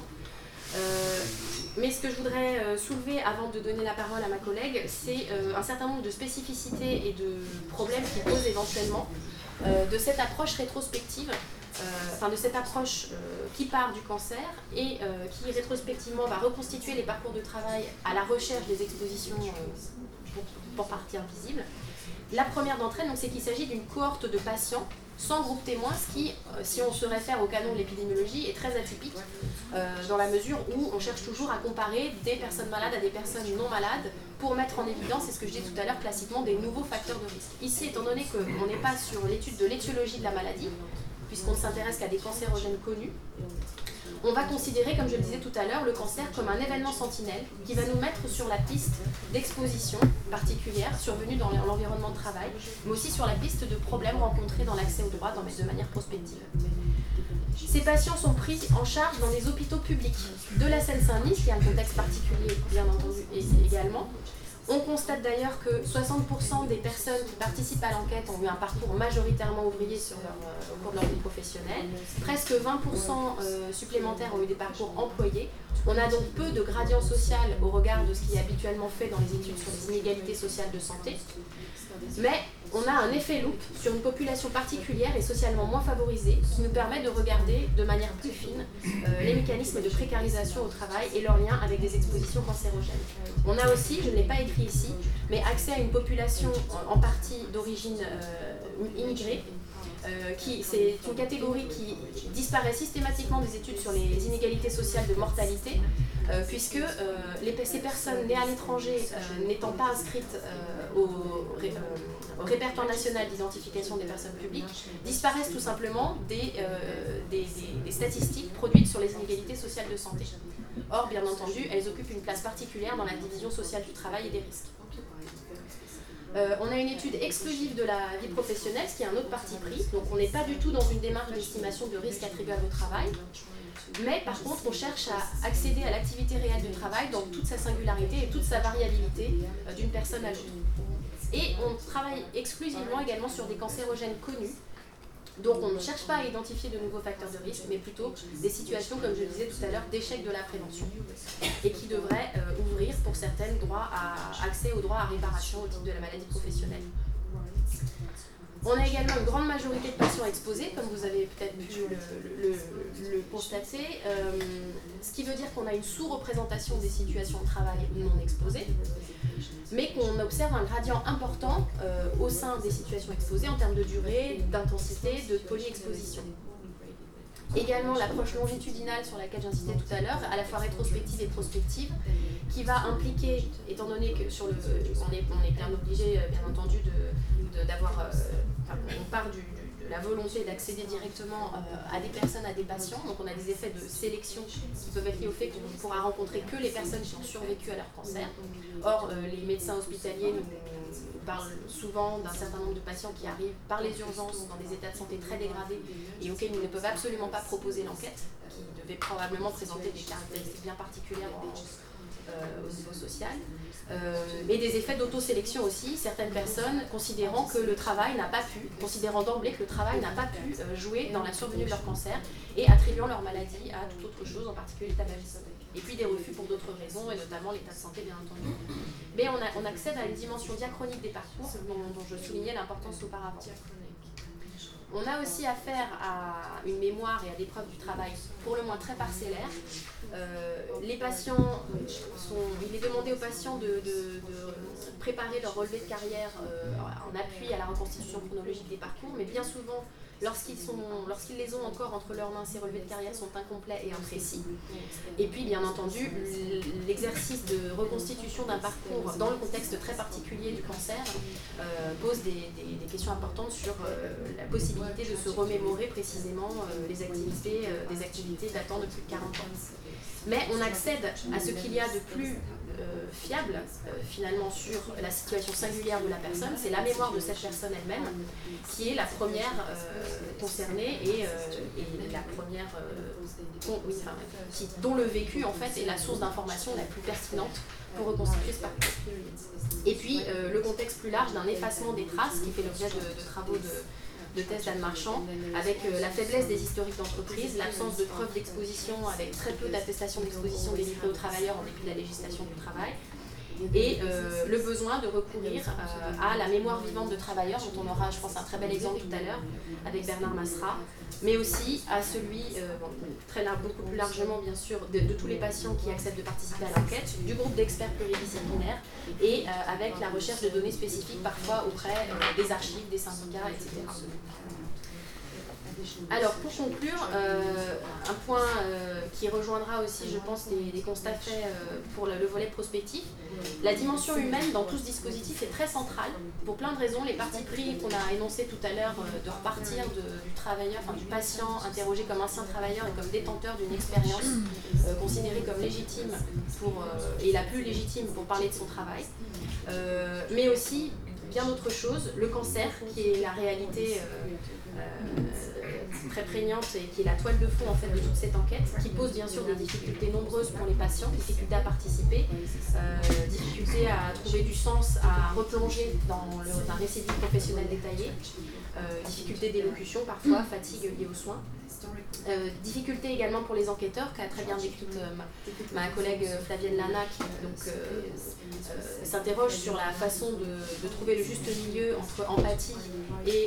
Mais ce que je voudrais soulever avant de donner la parole à ma collègue, c'est un certain nombre de spécificités et de problèmes qui posent éventuellement de cette approche rétrospective, de cette approche qui part du cancer et qui rétrospectivement va reconstituer les parcours de travail à la recherche des expositions pour partie invisible. La première d'entre elles, c'est qu'il s'agit d'une cohorte de patients sans groupe témoin, ce qui, si on se réfère au canon de l'épidémiologie, est très atypique dans la mesure où on cherche toujours à comparer des personnes malades à des personnes non malades pour mettre en évidence, c'est ce que je disais tout à l'heure, classiquement des nouveaux facteurs de risque. Ici, étant donné qu'on n'est pas sur l'étude de l'étiologie de la maladie, puisqu'on ne s'intéresse qu'à des cancérogènes connus, on va considérer, comme je le disais tout à l'heure, le cancer comme un événement sentinelle qui va nous mettre sur la piste d'exposition particulière survenue dans l'environnement de travail, mais aussi sur la piste de problèmes rencontrés dans l'accès aux droits de manière prospective. Ces patients sont pris en charge dans les hôpitaux publics de la Seine-Saint-Denis, qui a un contexte particulier, bien entendu, et également, On constate d'ailleurs que 60% des personnes qui participent à l'enquête ont eu un parcours majoritairement ouvrier au cours de leur vie professionnelle. Presque 20% supplémentaires ont eu des parcours employés. On a donc peu de gradient social au regard de ce qui est habituellement fait dans les études sur les inégalités sociales de santé. Mais on a un effet loupe sur une population particulière et socialement moins favorisée qui nous permet de regarder de manière plus fine les mécanismes de précarisation au travail et leurs liens avec des expositions cancérogènes. On a aussi, je ne l'ai pas écrit ici, mais accès à une population en partie d'origine immigrée. C'est une catégorie qui disparaît systématiquement des études sur les inégalités sociales de mortalité, puisque ces personnes nées à l'étranger n'étant pas inscrites au répertoire national d'identification des personnes publiques disparaissent tout simplement des statistiques produites sur les inégalités sociales de santé. Or, bien entendu, elles occupent une place particulière dans la division sociale du travail et des risques. On a une étude exclusive de la vie professionnelle, ce qui est un autre parti pris. Donc on n'est pas du tout dans une démarche d'estimation de risque attribuable au travail. Mais par contre, on cherche à accéder à l'activité réelle du travail dans toute sa singularité et toute sa variabilité d'une personne âgée. Et on travaille exclusivement également sur des cancérogènes connus. Donc on ne cherche pas à identifier de nouveaux facteurs de risque, mais plutôt des situations, comme je disais tout à l'heure, d'échec de la prévention, et qui devraient ouvrir pour certaines accès au droit à réparation au titre de la maladie professionnelle. On a également une grande majorité de patients exposés, comme vous avez peut-être pu le constater, ce qui veut dire qu'on a une sous-représentation des situations de travail non exposées, mais qu'on observe un gradient important au sein des situations exposées en termes de durée, d'intensité, de polyexposition. Également l'approche longitudinale sur laquelle j'insistais tout à l'heure, à la fois rétrospective et prospective, qui va impliquer, étant donné que on est bien obligé, bien entendu, d'avoir, on part de la volonté d'accéder directement à des personnes, à des patients. Donc on a des effets de sélection qui peuvent être liés au fait qu'on ne pourra rencontrer que les personnes qui ont survécu à leur cancer. Or, les médecins hospitaliers nous parlent souvent d'un certain nombre de patients qui arrivent par les urgences dans des états de santé très dégradés et auxquels ils ne peuvent absolument pas proposer l'enquête, qui devait probablement présenter des caractéristiques bien particulières au niveau social. Et des effets d'autosélection aussi, certaines personnes considérant que le travail n'a pas pu, considérant d'emblée que le travail n'a pas pu jouer dans la survenue de leur cancer et attribuant leur maladie à toute autre chose, en particulier le tabagisme. Et puis des refus pour d'autres raisons, et notamment l'état de santé bien entendu. Mais on accède à une dimension diachronique des parcours dont je soulignais l'importance auparavant. On a aussi affaire à une mémoire et à des preuves du travail pour le moins très parcellaires. Les patients il est demandé aux patients de préparer leur relevé de carrière en appui à la reconstitution chronologique des parcours, mais bien souvent, lorsqu'ils les ont encore entre leurs mains, ces relevés de carrière sont incomplets et imprécis. Et puis, bien entendu, l'exercice de reconstitution d'un parcours dans le contexte très particulier du cancer pose des questions importantes sur la possibilité de se remémorer précisément des activités datant de plus de 40 ans. Mais on accède à ce qu'il y a de plus fiable finalement sur la situation singulière de la personne, c'est la mémoire de cette personne elle-même qui est la première concernée et la première dont le vécu en fait est la source d'information la plus pertinente pour reconstituer ce parcours. Et puis le contexte plus large d'un effacement des traces qui fait l'objet de travaux de thèse d'Anne Marchand, avec la faiblesse des historiques d'entreprise, l'absence de preuves d'exposition avec très peu d'attestations d'exposition délivrées aux travailleurs en dépit de la législation du travail, et le besoin de recourir à la mémoire vivante de travailleurs, dont on aura, je pense, un très bel exemple tout à l'heure avec Bernard Masserat, mais aussi à celui, beaucoup plus largement bien sûr, de tous les patients qui acceptent de participer à l'enquête, du groupe d'experts pluridisciplinaires, et avec la recherche de données spécifiques parfois auprès des archives, des syndicats, etc. Alors, pour conclure, un point qui rejoindra aussi, je pense, des constats faits pour le volet prospectif, la dimension humaine dans tout ce dispositif est très centrale, pour plein de raisons. Les partis pris qu'on a énoncés tout à l'heure de repartir du travailleur, enfin du patient interrogé comme ancien travailleur et comme détenteur d'une expérience considérée comme légitime et la plus légitime pour parler de son travail, mais aussi bien d'autres choses. Le cancer, qui est la réalité très prégnante et qui est la toile de fond en fait de toute cette enquête, qui pose bien sûr des difficultés nombreuses pour les patients, difficultés à participer, difficultés à trouver du sens, à replonger dans un récit professionnel détaillé, difficultés d'élocution parfois, fatigue liée aux soins. Difficulté également pour les enquêteurs, qu'a très bien décrite ma collègue Flavienne Lana, qui s'interroge sur la façon de trouver le juste milieu entre empathie et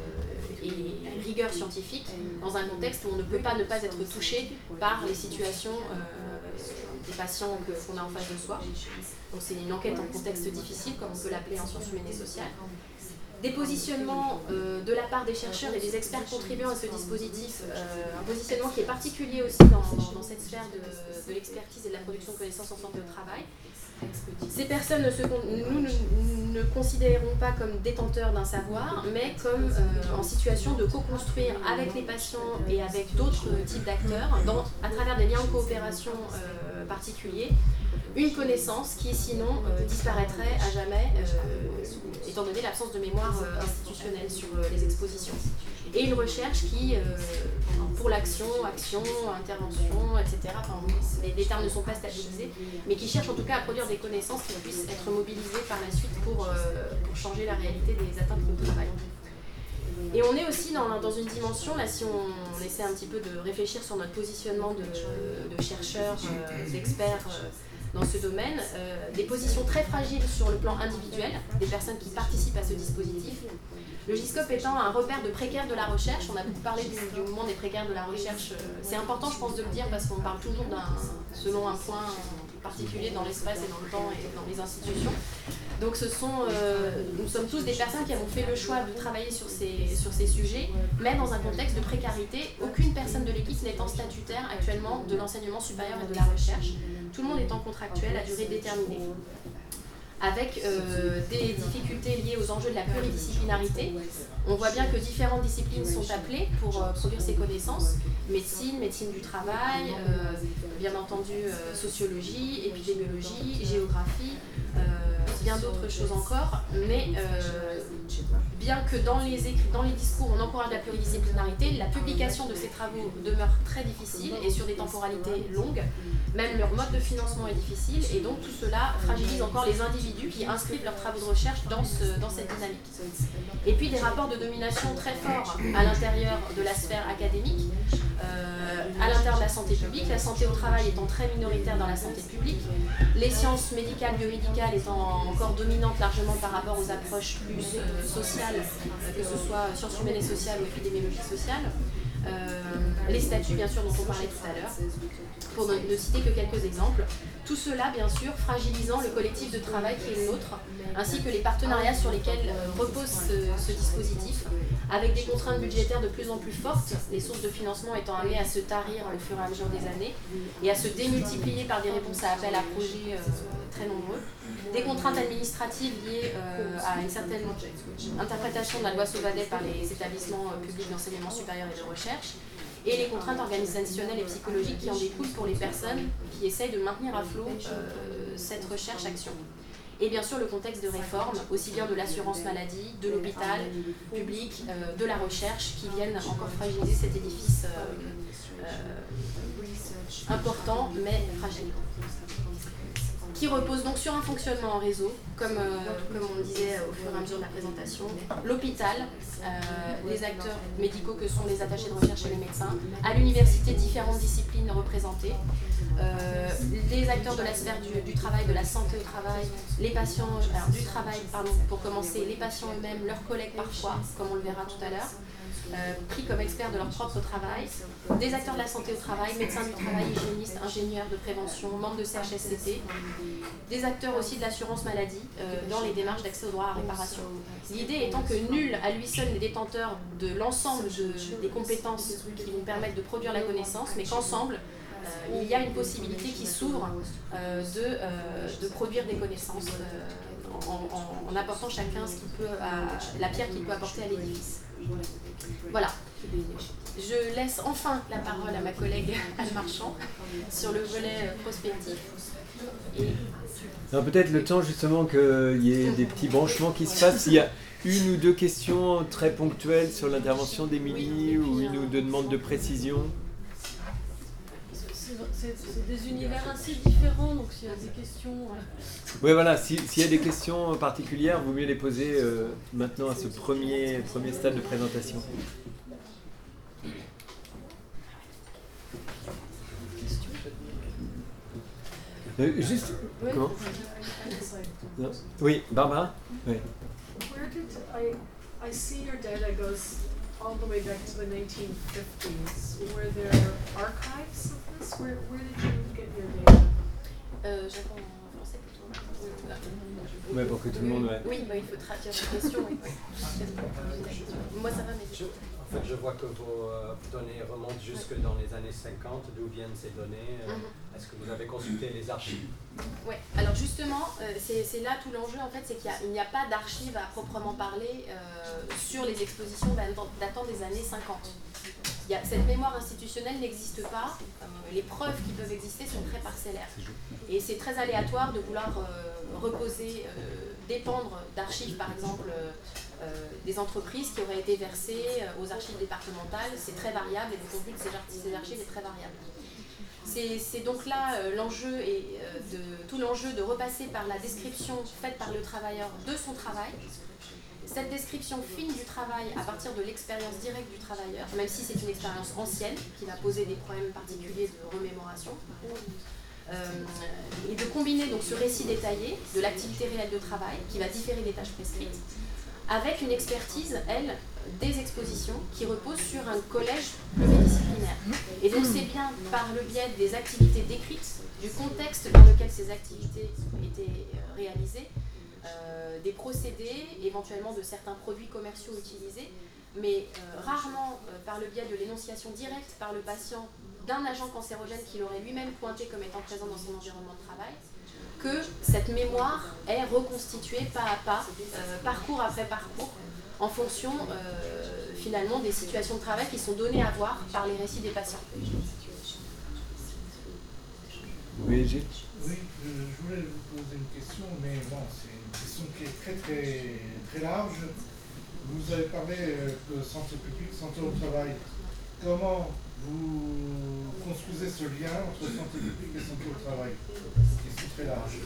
rigueur scientifique dans un contexte où on ne peut pas ne pas être touché par les situations des patients qu'on a en face de soi. Donc c'est une enquête en contexte difficile, comme on peut l'appeler en sciences humaines et sociales. Des positionnements de la part des chercheurs et des experts contribuant à ce dispositif, un positionnement qui est particulier aussi dans cette sphère de l'expertise et de la production de connaissances en santé au travail. Ces personnes nous ne considérons pas comme détenteurs d'un savoir, mais comme en situation de co-construire avec les patients et avec d'autres types d'acteurs, à travers des liens de coopération particuliers, une connaissance qui sinon disparaîtrait à jamais, étant donné l'absence de mémoire institutionnelle sur les expositions. Et une recherche qui, pour l'action, intervention, etc., enfin, les termes ne sont pas stabilisés, mais qui cherche en tout cas à produire des connaissances qui puissent être mobilisées par la suite pour changer la réalité des atteintes au travail. Et on est aussi dans une dimension, là si on essaie un petit peu de réfléchir sur notre positionnement de chercheurs, d'experts, dans ce domaine, des positions très fragiles sur le plan individuel, des personnes qui participent à ce dispositif. Le GISCOP étant un repère de précaires de la recherche, on a beaucoup parlé du mouvement des précaires de la recherche. C'est important, je pense, de le dire parce qu'on parle toujours selon un point particulier dans l'espace et dans le temps et dans les institutions. Donc nous sommes tous des personnes qui avons fait le choix de travailler sur ces sujets, mais dans un contexte de précarité. Aucune personne de l'équipe n'étant statutaire actuellement de l'enseignement supérieur et de la recherche. Tout le monde étant contractuel à durée déterminée, avec des difficultés liées aux enjeux de la pluridisciplinarité. On voit bien que différentes disciplines sont appelées pour produire ces connaissances, médecine du travail, bien entendu sociologie, épidémiologie, géographie, bien d'autres choses encore, mais bien que dans les discours on encourage la pluridisciplinarité, la publication de ces travaux demeure très difficile et sur des temporalités longues, même leur mode de financement est difficile et donc tout cela fragilise encore les individus qui inscrivent leurs travaux de recherche dans cette dynamique. Et puis des rapports de domination très forts à l'intérieur de la sphère académique, à l'intérieur de la santé publique, la santé au travail étant très minoritaire dans la santé publique, les sciences médicales, biomédicales étant encore dominantes largement par rapport aux approches plus sociales, que ce soit sciences humaines et sociales ou épidémiologie sociale, les statuts bien sûr dont on parlait tout à l'heure, pour ne citer que quelques exemples. Tout cela bien sûr fragilisant le collectif de travail qui est le nôtre, ainsi que les partenariats sur lesquels repose ce dispositif, avec des contraintes budgétaires de plus en plus fortes, les sources de financement étant amenées à se tarir au fur et à mesure des années, et à se démultiplier par des réponses à appel à projets très nombreux. Des contraintes administratives liées à une certaine interprétation de la loi Sauvadet par les établissements publics d'enseignement supérieur et de recherche, et les contraintes organisationnelles et psychologiques qui en découlent pour les personnes qui essayent de maintenir à flot cette recherche-action. Et bien sûr le contexte de réforme, aussi bien de l'assurance maladie, de l'hôpital public, de la recherche, qui viennent encore fragiliser cet édifice important mais fragile, qui repose donc sur un fonctionnement en réseau, comme on disait au fur et à mesure de la présentation, l'hôpital, les acteurs médicaux que sont les attachés de recherche et les médecins, à l'université différentes disciplines représentées, les acteurs de la sphère du travail, de la santé au travail, les patients du travail, pour commencer, les patients eux-mêmes, leurs collègues parfois, comme on le verra tout à l'heure, pris comme experts de leur propre travail, des acteurs de la santé au travail, médecins du travail, hygiénistes, ingénieurs de prévention, membres de CHSCT, des acteurs aussi de l'assurance maladie dans les démarches d'accès au droit à réparation. L'idée étant que nul à lui seul n'est détenteur de l'ensemble des compétences qui vont permettre de produire la connaissance, mais qu'ensemble, il y a une possibilité qui s'ouvre de produire des connaissances en apportant chacun ce qu'il peut la pierre qu'il peut apporter à l'édifice. Voilà. Je laisse enfin la parole à ma collègue Anne Marchand sur le volet prospectif. Alors peut-être le temps justement qu'il y ait des petits branchements qui se fassent. Il y a une ou deux questions très ponctuelles sur l'intervention d'Émilie ou une ou deux demandes de précision. C'est des univers assez différents, donc s'il y a des questions... Oui, voilà, s'il y a des questions particulières, il vaut mieux les poser maintenant à ce premier stade de présentation. Juste, Oui. comment? Non. Oui, Barbara? Oui. Where did I see your data goes all the way back to the 1950s. Were there archives of this? Where did you get your data? J'attends en français plutôt. Ouais, pour que tout le monde... Ouais. Oui, il faut traduire la question. Oui. Moi, ça va, mais... En fait, je vois que vos données remontent jusque dans les années 50. D'où viennent ces données? Est-ce que vous avez consulté les archives? Oui, alors justement, c'est là tout l'enjeu, en fait, c'est qu'il n'y a pas d'archives à proprement parler sur les expositions datant des années 50. Cette mémoire institutionnelle n'existe pas, les preuves qui peuvent exister sont très parcellaires. Et c'est très aléatoire de vouloir dépendre d'archives, par exemple, des entreprises qui auraient été versées aux archives départementales. C'est très variable et le contenu de ces archives est très variable. C'est donc là tout l'enjeu de repasser par la description faite par le travailleur de son travail. Cette description fine du travail à partir de l'expérience directe du travailleur, même si c'est une expérience ancienne qui va poser des problèmes particuliers de remémoration, et de combiner donc ce récit détaillé de l'activité réelle de travail qui va différer des tâches prescrites avec une expertise, elle, des expositions qui repose sur un collège pluridisciplinaire. Et donc c'est bien par le biais des activités décrites, du contexte dans lequel ces activités étaient réalisées, des procédés, éventuellement de certains produits commerciaux utilisés, mais rarement par le biais de l'énonciation directe par le patient d'un agent cancérogène qu'il aurait lui-même pointé comme étant présent dans son environnement de travail, que cette mémoire est reconstituée pas à pas, parcours après parcours, en fonction finalement des situations de travail qui sont données à voir par les récits des patients. Oui, Gilles? Oui, je voulais vous poser une question, mais bon, c'est une question qui est très très très large. Vous avez parlé de santé publique, santé au travail. Comment vous construisez ce lien entre santé publique et santé au travail? Question très large.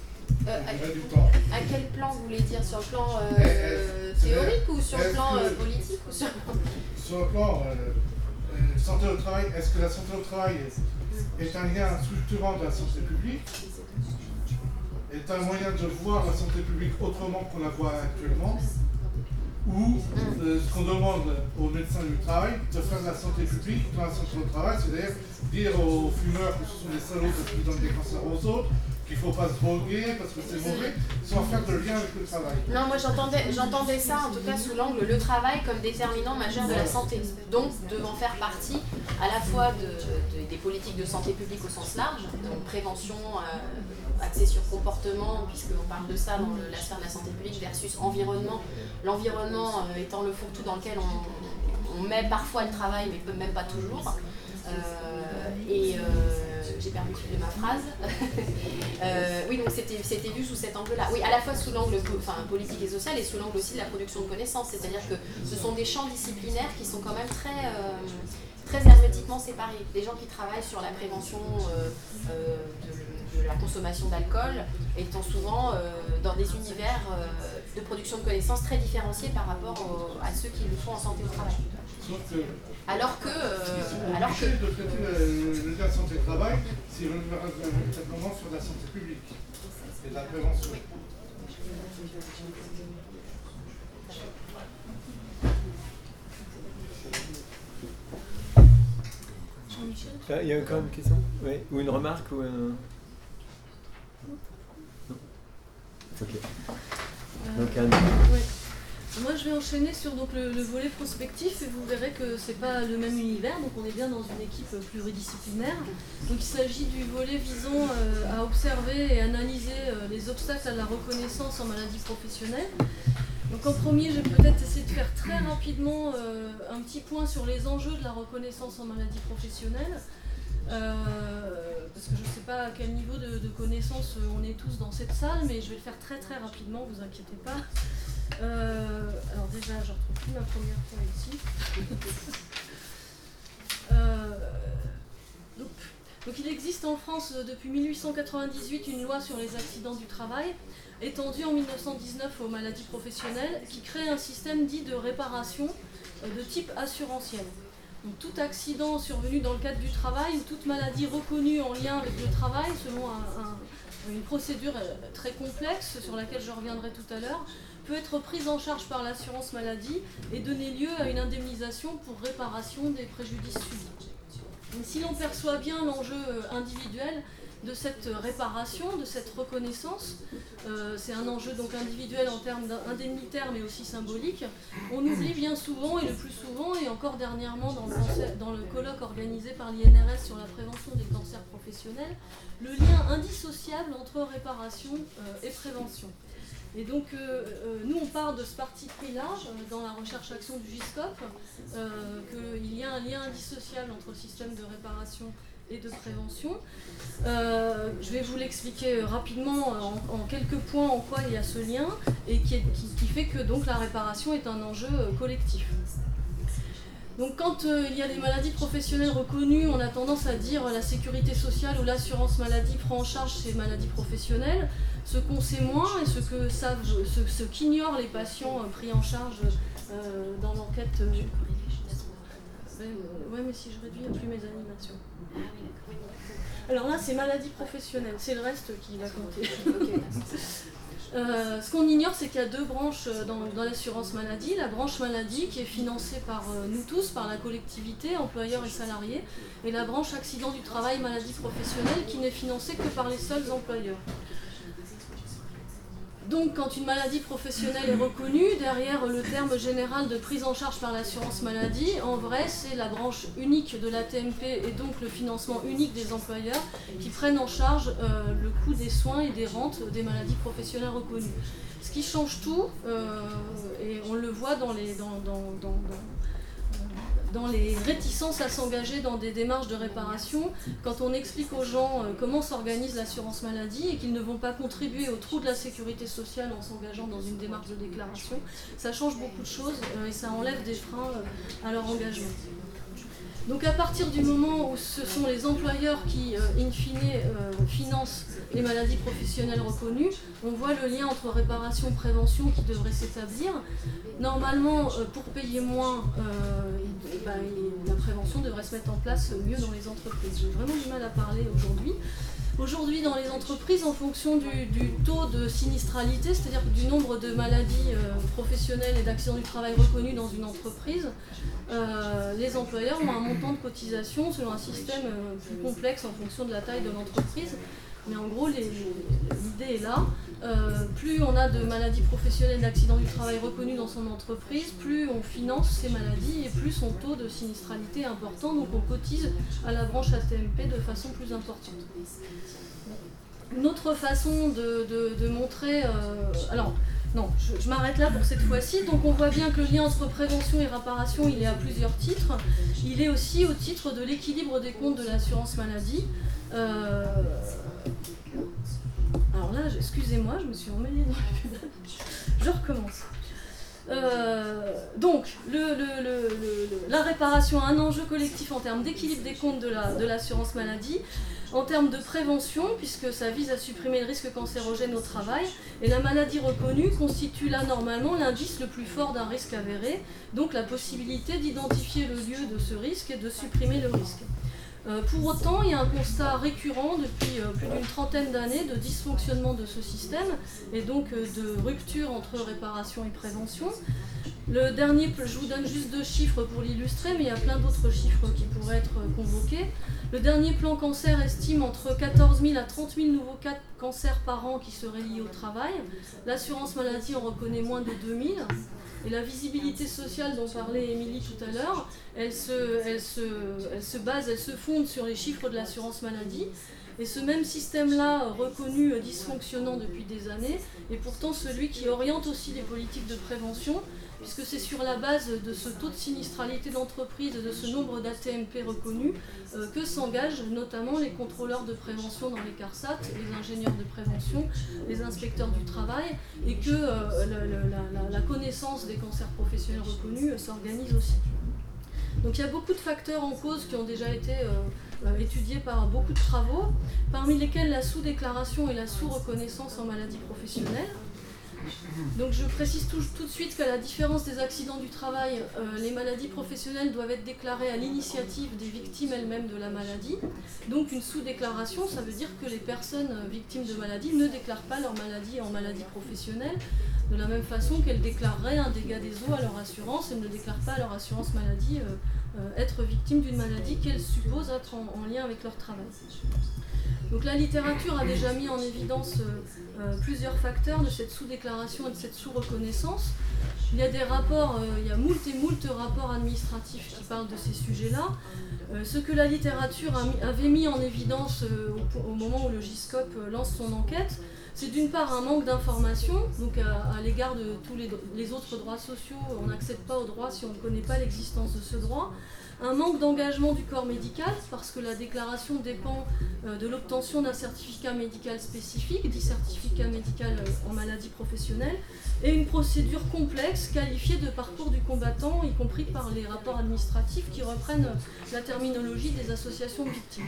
À quel plan vous voulez dire? Sur le plan théorique ou sur le plan politique ou sur le plan santé au travail, est-ce que la santé au travail est un lien structurant de la santé publique, est un moyen de voir la santé publique autrement qu'on la voit actuellement, ou ce qu'on demande aux médecins du travail de faire de la santé publique dans la santé au travail, c'est-à-dire dire aux fumeurs que ce sont des salauds parce qu'ils donnent des cancers aux autres, qu'il ne faut pas se droguer parce que c'est mauvais, sans faire de lien avec le travail. Non, moi j'entendais ça en tout cas sous l'angle le travail comme déterminant majeur de la santé, donc devant faire partie à la fois des politiques de santé publique au sens large, donc prévention axée sur comportement, puisqu'on parle de ça dans la sphère de la santé publique, versus environnement, l'environnement étant le fourre-tout dans lequel on met parfois le travail, mais même pas toujours. J'ai perdu de ma phrase. Oui, donc c'était vu sous cet angle-là. Oui, à la fois sous l'angle politique et social et sous l'angle aussi de la production de connaissances. C'est-à-dire que ce sont des champs disciplinaires qui sont quand même très hermétiquement séparés. Des gens qui travaillent sur la prévention de la consommation d'alcool étant souvent dans des univers de production de connaissances très différenciés par rapport à ceux qui le font en santé au travail. Alors que de traiter le lien santé-travail, si on veut véritablement sur la santé publique et de la prévention. Il y a encore une question? Oui. Ou une remarque ou un... Non. Ok. Donc Anne. Ouais. Moi, je vais enchaîner sur donc, le volet prospectif et vous verrez que c'est pas le même univers, donc on est bien dans une équipe pluridisciplinaire. Donc il s'agit du volet visant à observer et analyser les obstacles à la reconnaissance en maladie professionnelle. Donc en premier, je vais peut-être essayer de faire très rapidement un petit point sur les enjeux de la reconnaissance en maladie professionnelle. Parce que je ne sais pas à quel niveau de connaissance on est tous dans cette salle, mais je vais le faire très très rapidement, vous inquiétez pas. Alors déjà, je ne retrouve plus ma première fois ici. Donc il existe en France depuis 1898 une loi sur les accidents du travail, étendue en 1919 aux maladies professionnelles, qui crée un système dit de réparation de type assurantiel. Donc, tout accident survenu dans le cadre du travail ou toute maladie reconnue en lien avec le travail selon une procédure très complexe sur laquelle je reviendrai tout à l'heure peut être prise en charge par l'assurance maladie et donner lieu à une indemnisation pour réparation des préjudices subis. Mais si l'on perçoit bien l'enjeu individuel de cette réparation, de cette reconnaissance, c'est un enjeu donc individuel en termes indemnitaires mais aussi symbolique, on oublie bien souvent et le plus souvent et encore dernièrement dans le colloque organisé par l'INRS sur la prévention des cancers professionnels, le lien indissociable entre réparation et prévention. Et donc nous on part de ce parti pris-là dans la recherche-action du GISCOP, qu'il y a un lien indissociable entre le système de réparation et de prévention. Je vais vous l'expliquer rapidement en quelques points en quoi il y a ce lien et qui fait que donc la réparation est un enjeu collectif. Donc quand il y a des maladies professionnelles reconnues, on a tendance à dire la sécurité sociale ou l'assurance maladie prend en charge ces maladies professionnelles. Ce qu'on sait moins et ce qu'ignorent les patients pris en charge dans l'enquête. Ouais, mais si je réduis, il n'y a plus mes animations. Alors là, c'est maladie professionnelle, c'est le reste qui l'a compté. Ce qu'on ignore, c'est qu'il y a deux branches dans l'assurance maladie. La branche maladie qui est financée par nous tous, par la collectivité, employeurs et salariés, et la branche accident du travail, maladie professionnelle qui n'est financée que par les seuls employeurs. Donc quand une maladie professionnelle est reconnue, derrière le terme général de prise en charge par l'assurance maladie, en vrai c'est la branche unique de la TMP et donc le financement unique des employeurs qui prennent en charge le coût des soins et des rentes des maladies professionnelles reconnues. Ce qui change tout, et on le voit dans les réticences à s'engager dans des démarches de réparation, quand on explique aux gens comment s'organise l'assurance maladie et qu'ils ne vont pas contribuer au trou de la sécurité sociale en s'engageant dans une démarche de déclaration, ça change beaucoup de choses et ça enlève des freins à leur engagement. Donc à partir du moment où ce sont les employeurs qui, in fine, financent les maladies professionnelles reconnues, on voit le lien entre réparation et prévention qui devrait s'établir. Normalement, pour payer moins, la prévention devrait se mettre en place mieux dans les entreprises. J'ai vraiment du mal à parler aujourd'hui. Aujourd'hui, dans les entreprises, en fonction du taux de sinistralité, c'est-à-dire du nombre de maladies professionnelles et d'accidents du travail reconnus dans une entreprise, les employeurs ont un montant de cotisation selon un système plus complexe en fonction de la taille de l'entreprise. Mais en gros, l'idée est là. Plus on a de maladies professionnelles et d'accidents du travail reconnus dans son entreprise, plus on finance ces maladies et plus son taux de sinistralité est important. Donc on cotise à la branche AT-MP de façon plus importante. Une autre façon de montrer... alors, non, je m'arrête là pour cette fois-ci. Donc on voit bien que le lien entre prévention et réparation, il est à plusieurs titres. Il est aussi au titre de l'équilibre des comptes de l'assurance maladie. Alors là, excusez-moi, je me suis emmêlée dans le pub. Je recommence. Donc, la réparation a un enjeu collectif en termes d'équilibre des comptes de l'assurance maladie, en termes de prévention, puisque ça vise à supprimer le risque cancérogène au travail, et la maladie reconnue constitue là normalement l'indice le plus fort d'un risque avéré, donc la possibilité d'identifier le lieu de ce risque et de supprimer le risque. Pour autant, il y a un constat récurrent depuis plus d'une trentaine d'années de dysfonctionnement de ce système et donc de rupture entre réparation et prévention. Le dernier, je vous donne juste 2 chiffres pour l'illustrer, mais il y a plein d'autres chiffres qui pourraient être convoqués. Le dernier plan cancer estime entre 14 000 à 30 000 nouveaux cas de cancer par an qui seraient liés au travail. L'assurance maladie en reconnaît moins de 2 000. Et la visibilité sociale dont parlait Émilie tout à l'heure, elle se fonde sur les chiffres de l'assurance maladie. Et ce même système-là, reconnu dysfonctionnant depuis des années, est pourtant celui qui oriente aussi les politiques de prévention, puisque c'est sur la base de ce taux de sinistralité d'entreprise et de ce nombre d'ATMP reconnus que s'engagent notamment les contrôleurs de prévention dans les CARSAT, les ingénieurs de prévention, les inspecteurs du travail, et que la connaissance des cancers professionnels reconnus s'organise aussi. Donc il y a beaucoup de facteurs en cause qui ont déjà été étudiés par beaucoup de travaux, parmi lesquels la sous-déclaration et la sous-reconnaissance en maladie professionnelle. Donc je précise tout de suite qu'à la différence des accidents du travail, les maladies professionnelles doivent être déclarées à l'initiative des victimes elles-mêmes de la maladie. Donc une sous-déclaration, ça veut dire que les personnes victimes de maladie ne déclarent pas leur maladie en maladie professionnelle, de la même façon qu'elles déclareraient un dégât des eaux à leur assurance, elles ne déclarent pas à leur assurance maladie être victimes d'une maladie qu'elles supposent être en lien avec leur travail. Donc la littérature a déjà mis en évidence plusieurs facteurs de cette sous-déclaration et de cette sous-reconnaissance. Il y a des rapports, il y a moult et moult rapports administratifs qui parlent de ces sujets-là. Ce que la littérature avait mis en évidence au moment où le GISCOP lance son enquête, c'est d'une part un manque d'information, donc à l'égard de tous les autres droits sociaux, on n'accède pas au droit si on ne connaît pas l'existence de ce droit. Un manque d'engagement du corps médical, parce que la déclaration dépend de l'obtention d'un certificat médical spécifique, dit certificat médical en maladie professionnelle, et une procédure complexe qualifiée de parcours du combattant, y compris par les rapports administratifs qui reprennent la terminologie des associations de victimes.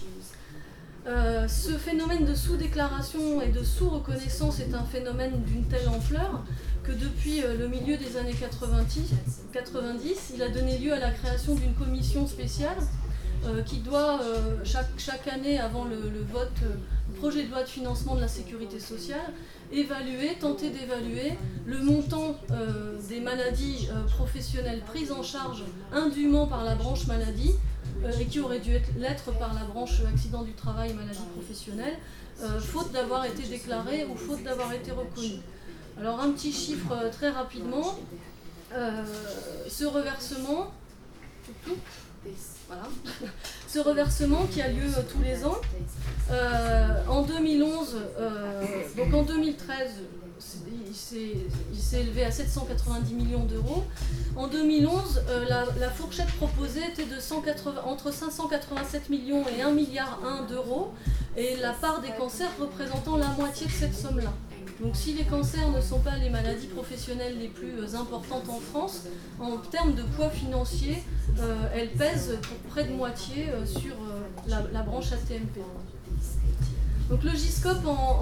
Ce phénomène de sous-déclaration et de sous-reconnaissance est un phénomène d'une telle ampleur que depuis le milieu des années 90, il a donné lieu à la création d'une commission spéciale qui doit, chaque année avant le vote du projet de loi de financement de la sécurité sociale, tenter d'évaluer le montant des maladies professionnelles prises en charge indûment par la branche maladie et qui aurait dû l'être par la branche accident du travail et maladie professionnelle, faute d'avoir été déclarée ou faute d'avoir été reconnue. Alors un petit chiffre très rapidement, ce reversement, voilà. Ce reversement qui a lieu tous les ans, en 2011, donc en 2013, il s'est élevé à 790 millions d'euros. En 2011, la fourchette proposée était entre 587 millions et 1,1 milliard d'euros, et la part des cancers représentant la moitié de cette somme-là. Donc si les cancers ne sont pas les maladies professionnelles les plus importantes en France, en termes de poids financier, elles pèsent pour près de moitié sur la branche ATMP. Donc le GISCOP,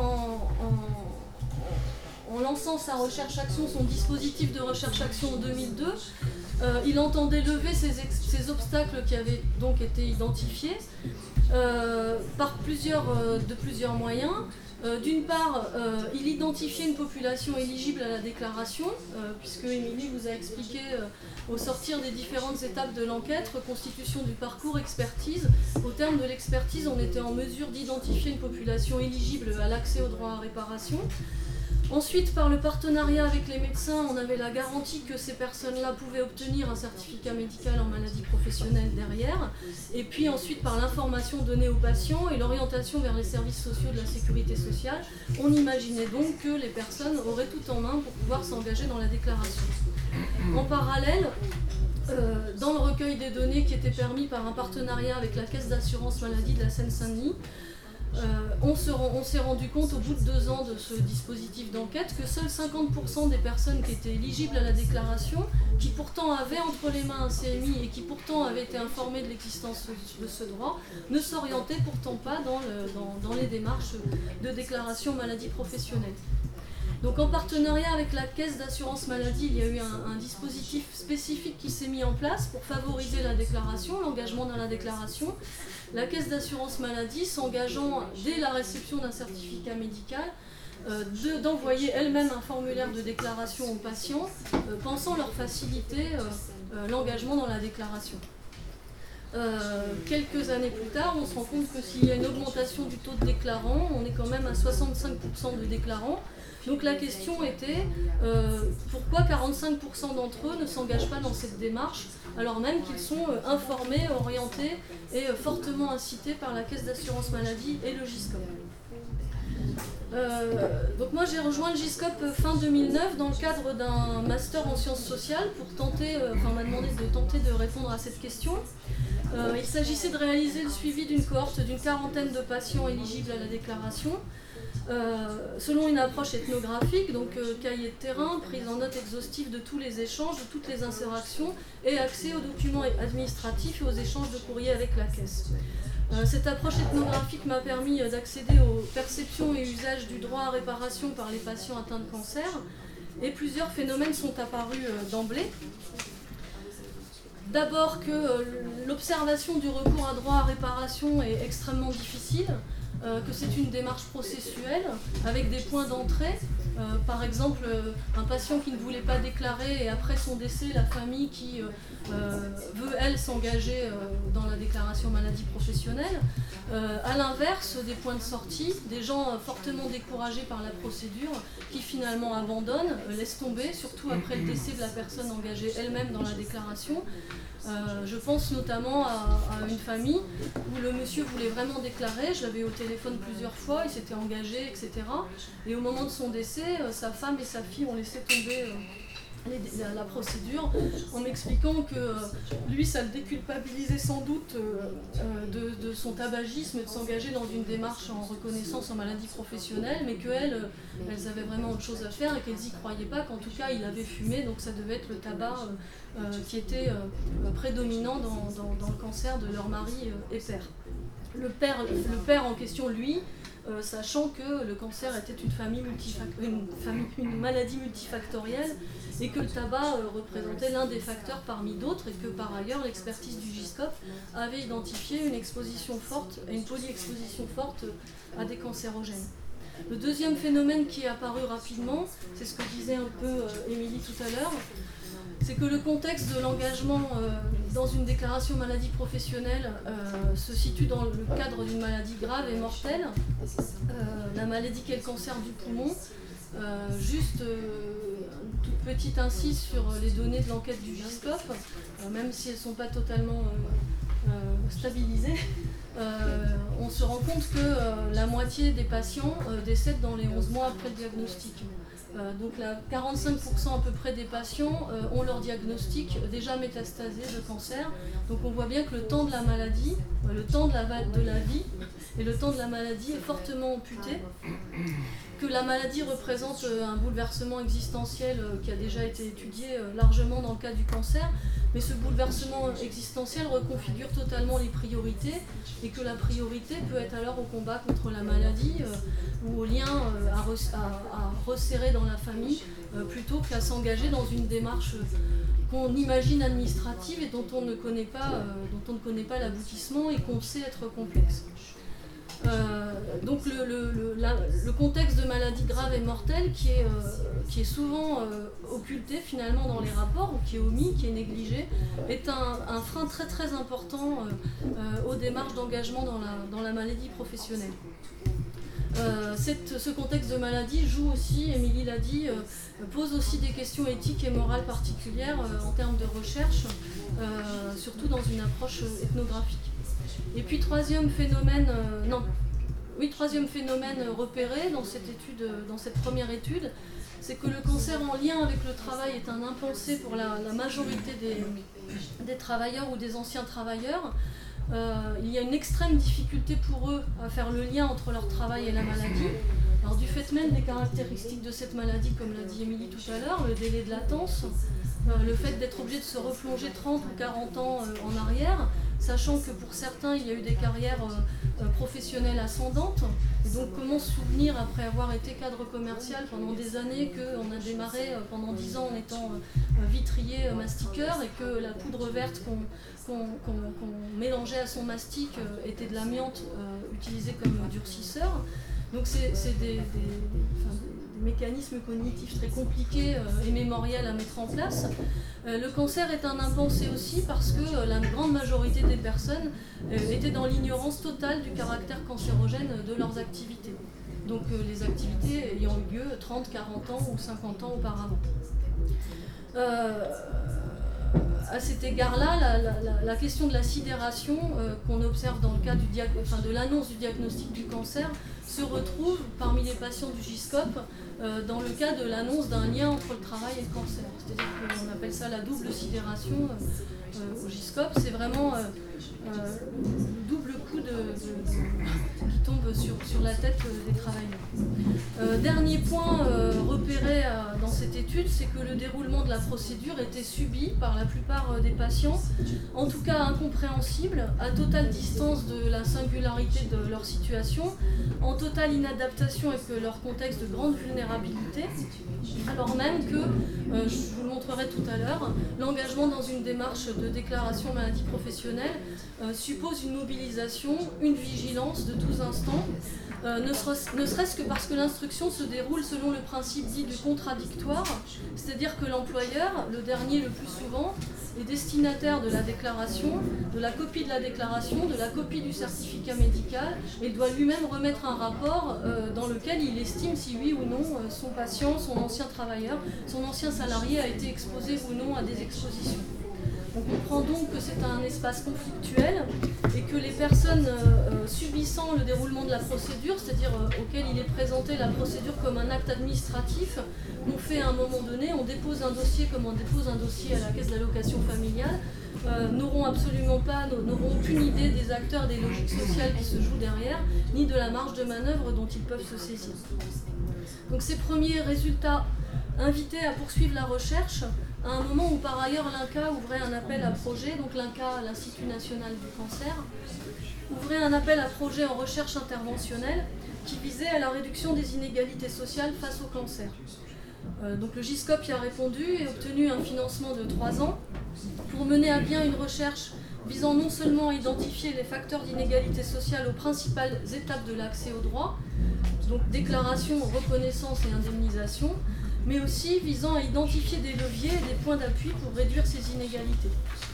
en lançant sa recherche-action, son dispositif de recherche-action en 2002, il entendait lever ces obstacles qui avaient donc été identifiés par plusieurs moyens. D'une part, il identifiait une population éligible à la déclaration, puisque Émilie vous a expliqué au sortir des différentes étapes de l'enquête, reconstitution du parcours, expertise. Au terme de l'expertise, on était en mesure d'identifier une population éligible à l'accès au droit à réparation. Ensuite, par le partenariat avec les médecins, on avait la garantie que ces personnes-là pouvaient obtenir un certificat médical en maladie professionnelle derrière. Et puis ensuite, par l'information donnée aux patients et l'orientation vers les services sociaux de la sécurité sociale, on imaginait donc que les personnes auraient tout en main pour pouvoir s'engager dans la déclaration. En parallèle, dans le recueil des données qui était permis par un partenariat avec la Caisse d'assurance maladie de la Seine-Saint-Denis, on s'est rendu compte au bout de 2 ans de ce dispositif d'enquête que seuls 50% des personnes qui étaient éligibles à la déclaration, qui pourtant avaient entre les mains un CMI et qui pourtant avaient été informées de l'existence de ce droit, ne s'orientaient pourtant pas dans les démarches de déclaration maladie professionnelle. Donc en partenariat avec la Caisse d'assurance maladie, il y a eu un dispositif spécifique qui s'est mis en place pour favoriser la déclaration, l'engagement dans la déclaration. La Caisse d'assurance maladie s'engageant dès la réception d'un certificat médical d'envoyer elle-même un formulaire de déclaration aux patients, pensant leur faciliter l'engagement dans la déclaration. Quelques années plus tard, on se rend compte que s'il y a une augmentation du taux de déclarants, on est quand même à 65% de déclarants, Donc la question était pourquoi 45% d'entre eux ne s'engagent pas dans cette démarche alors même qu'ils sont informés, orientés et fortement incités par la Caisse d'assurance maladie et le GISCOP. Donc moi j'ai rejoint le GISCOP fin 2009 dans le cadre d'un master en sciences sociales pour tenter, on m'a demandé de tenter de répondre à cette question. Il s'agissait de réaliser le suivi d'une cohorte d'une 40aine de patients éligibles à la déclaration, selon une approche ethnographique, donc cahier de terrain, prise en note exhaustive de tous les échanges, de toutes les interactions et accès aux documents administratifs et aux échanges de courrier avec la caisse. Cette approche ethnographique m'a permis d'accéder aux perceptions et usages du droit à réparation par les patients atteints de cancer et plusieurs phénomènes sont apparus d'emblée. D'abord que l'observation du recours à droit à réparation est extrêmement difficile, que c'est une démarche processuelle avec des points d'entrée. Par exemple, un patient qui ne voulait pas déclarer et après son décès, la famille qui veut, elle, s'engager dans la déclaration maladie professionnelle. À l'inverse, des points de sortie, des gens fortement découragés par la procédure qui finalement abandonnent, laissent tomber, surtout après le décès de la personne engagée elle-même dans la déclaration. Je pense notamment à une famille où le monsieur voulait vraiment déclarer, je l'avais eu au téléphone plusieurs fois, il s'était engagé, etc. Et au moment de son décès, sa femme et sa fille ont laissé tomber la procédure en m'expliquant que lui ça le déculpabilisait sans doute de son tabagisme et de s'engager dans une démarche en reconnaissance en maladie professionnelle, mais qu'elles avaient vraiment autre chose à faire et qu'elles n'y croyaient pas, qu'en tout cas il avait fumé, donc ça devait être le tabac qui était prédominant dans le cancer de leur mari et père. Le père en question, lui, sachant que le cancer était une maladie multifactorielle et que le tabac représentait l'un des facteurs parmi d'autres et que par ailleurs l'expertise du GISCOP avait identifié une exposition forte, une polyexposition forte à des cancérogènes. Le deuxième phénomène qui est apparu rapidement, c'est ce que disait un peu Émilie tout à l'heure, c'est que le contexte de l'engagement dans une déclaration maladie professionnelle se situe dans le cadre d'une maladie grave et mortelle, la maladie qu'est le cancer du poumon. Juste une toute petite incise sur les données de l'enquête du GISCOP, même si elles ne sont pas totalement stabilisées, on se rend compte que la moitié des patients décèdent dans les 11 mois après le diagnostic. Donc 45% à peu près des patients ont leur diagnostic déjà métastasé de cancer. Donc on voit bien que le temps de la maladie, le temps de la vie et le temps de la maladie est fortement amputé. Que la maladie représente un bouleversement existentiel qui a déjà été étudié largement dans le cas du cancer, mais ce bouleversement existentiel reconfigure totalement les priorités et que la priorité peut être alors au combat contre la maladie ou au lien à resserrer dans la famille plutôt qu'à s'engager dans une démarche qu'on imagine administrative et dont on ne connaît pas l'aboutissement et qu'on sait être complexe. Donc le contexte de maladie grave et mortelle qui est souvent occulté finalement dans les rapports ou qui est omis, qui est négligé, est un frein très très important aux démarches d'engagement dans la maladie professionnelle. Ce contexte de maladie joue aussi, Émilie l'a dit, pose aussi des questions éthiques et morales particulières en termes de recherche, surtout dans une approche ethnographique. Et puis troisième phénomène repéré dans cette première étude, c'est que le cancer en lien avec le travail est un impensé pour la majorité des travailleurs ou des anciens travailleurs. Il y a une extrême difficulté pour eux à faire le lien entre leur travail et la maladie. Alors, du fait même des caractéristiques de cette maladie, comme l'a dit Émilie tout à l'heure, le délai de latence, le fait d'être obligé de se replonger 30 ou 40 ans en arrière, sachant que pour certains, il y a eu des carrières professionnelles ascendantes. Et donc, comment se souvenir, après avoir été cadre commercial pendant des années, qu'on a démarré pendant 10 ans en étant vitrier mastiqueur et que la poudre verte qu'on mélangeait à son mastic était de l'amiante utilisée comme durcisseur. Donc, c'est des mécanismes cognitifs très compliqués et mémoriels à mettre en place. Le cancer est un impensé aussi parce que la grande majorité des personnes étaient dans l'ignorance totale du caractère cancérogène de leurs activités. donc les activités ayant eu lieu 30, 40 ans ou 50 ans auparavant. À cet égard-là, la question de la sidération qu'on observe dans le cas de l'annonce du diagnostic du cancer se retrouve parmi les patients du GISCOP dans le cas de l'annonce d'un lien entre le travail et le cancer. C'est-à-dire qu'on appelle ça la double sidération au GISCOP. C'est vraiment le double coup qui tombe sur la tête des travailleurs. Dernier point repéré dans cette étude, c'est que le déroulement de la procédure était subi par la plupart des patients, en tout cas incompréhensible, à totale distance de la singularité de leur situation, en totale inadaptation avec leur contexte de grande vulnérabilité, alors même que, je vous le montrerai tout à l'heure, l'engagement dans une démarche de déclaration maladie professionnelle suppose une mobilisation, une vigilance de tous instants, ne serait-ce que parce que l'instruction se déroule selon le principe dit du contradictoire, c'est-à-dire que l'employeur, le dernier le plus souvent, est destinataire de la déclaration, de la copie de la déclaration, de la copie du certificat médical, et doit lui-même remettre un rapport dans lequel il estime si oui ou non son patient, son ancien travailleur, son ancien salarié a été exposé ou non à des expositions. On comprend donc que c'est un espace conflictuel et que les personnes subissant le déroulement de la procédure, c'est-à-dire auquel il est présenté la procédure comme un acte administratif, on fait à un moment donné, on dépose un dossier comme on dépose un dossier à la caisse d'allocation familiale, n'auront aucune idée des acteurs, des logiques sociales qui se jouent derrière, ni de la marge de manœuvre dont ils peuvent se saisir. Donc ces premiers résultats invités à poursuivre la recherche, à un moment où par ailleurs l'INCa ouvrait un appel à projet, donc l'INCa, l'Institut National du Cancer, ouvrait un appel à projet en recherche interventionnelle qui visait à la réduction des inégalités sociales face au cancer. Donc le GISCOP y a répondu et obtenu un financement de 3 ans pour mener à bien une recherche visant non seulement à identifier les facteurs d'inégalité sociale aux principales étapes de l'accès au droit, donc déclaration, reconnaissance et indemnisation, mais aussi visant à identifier des leviers et des points d'appui pour réduire ces inégalités.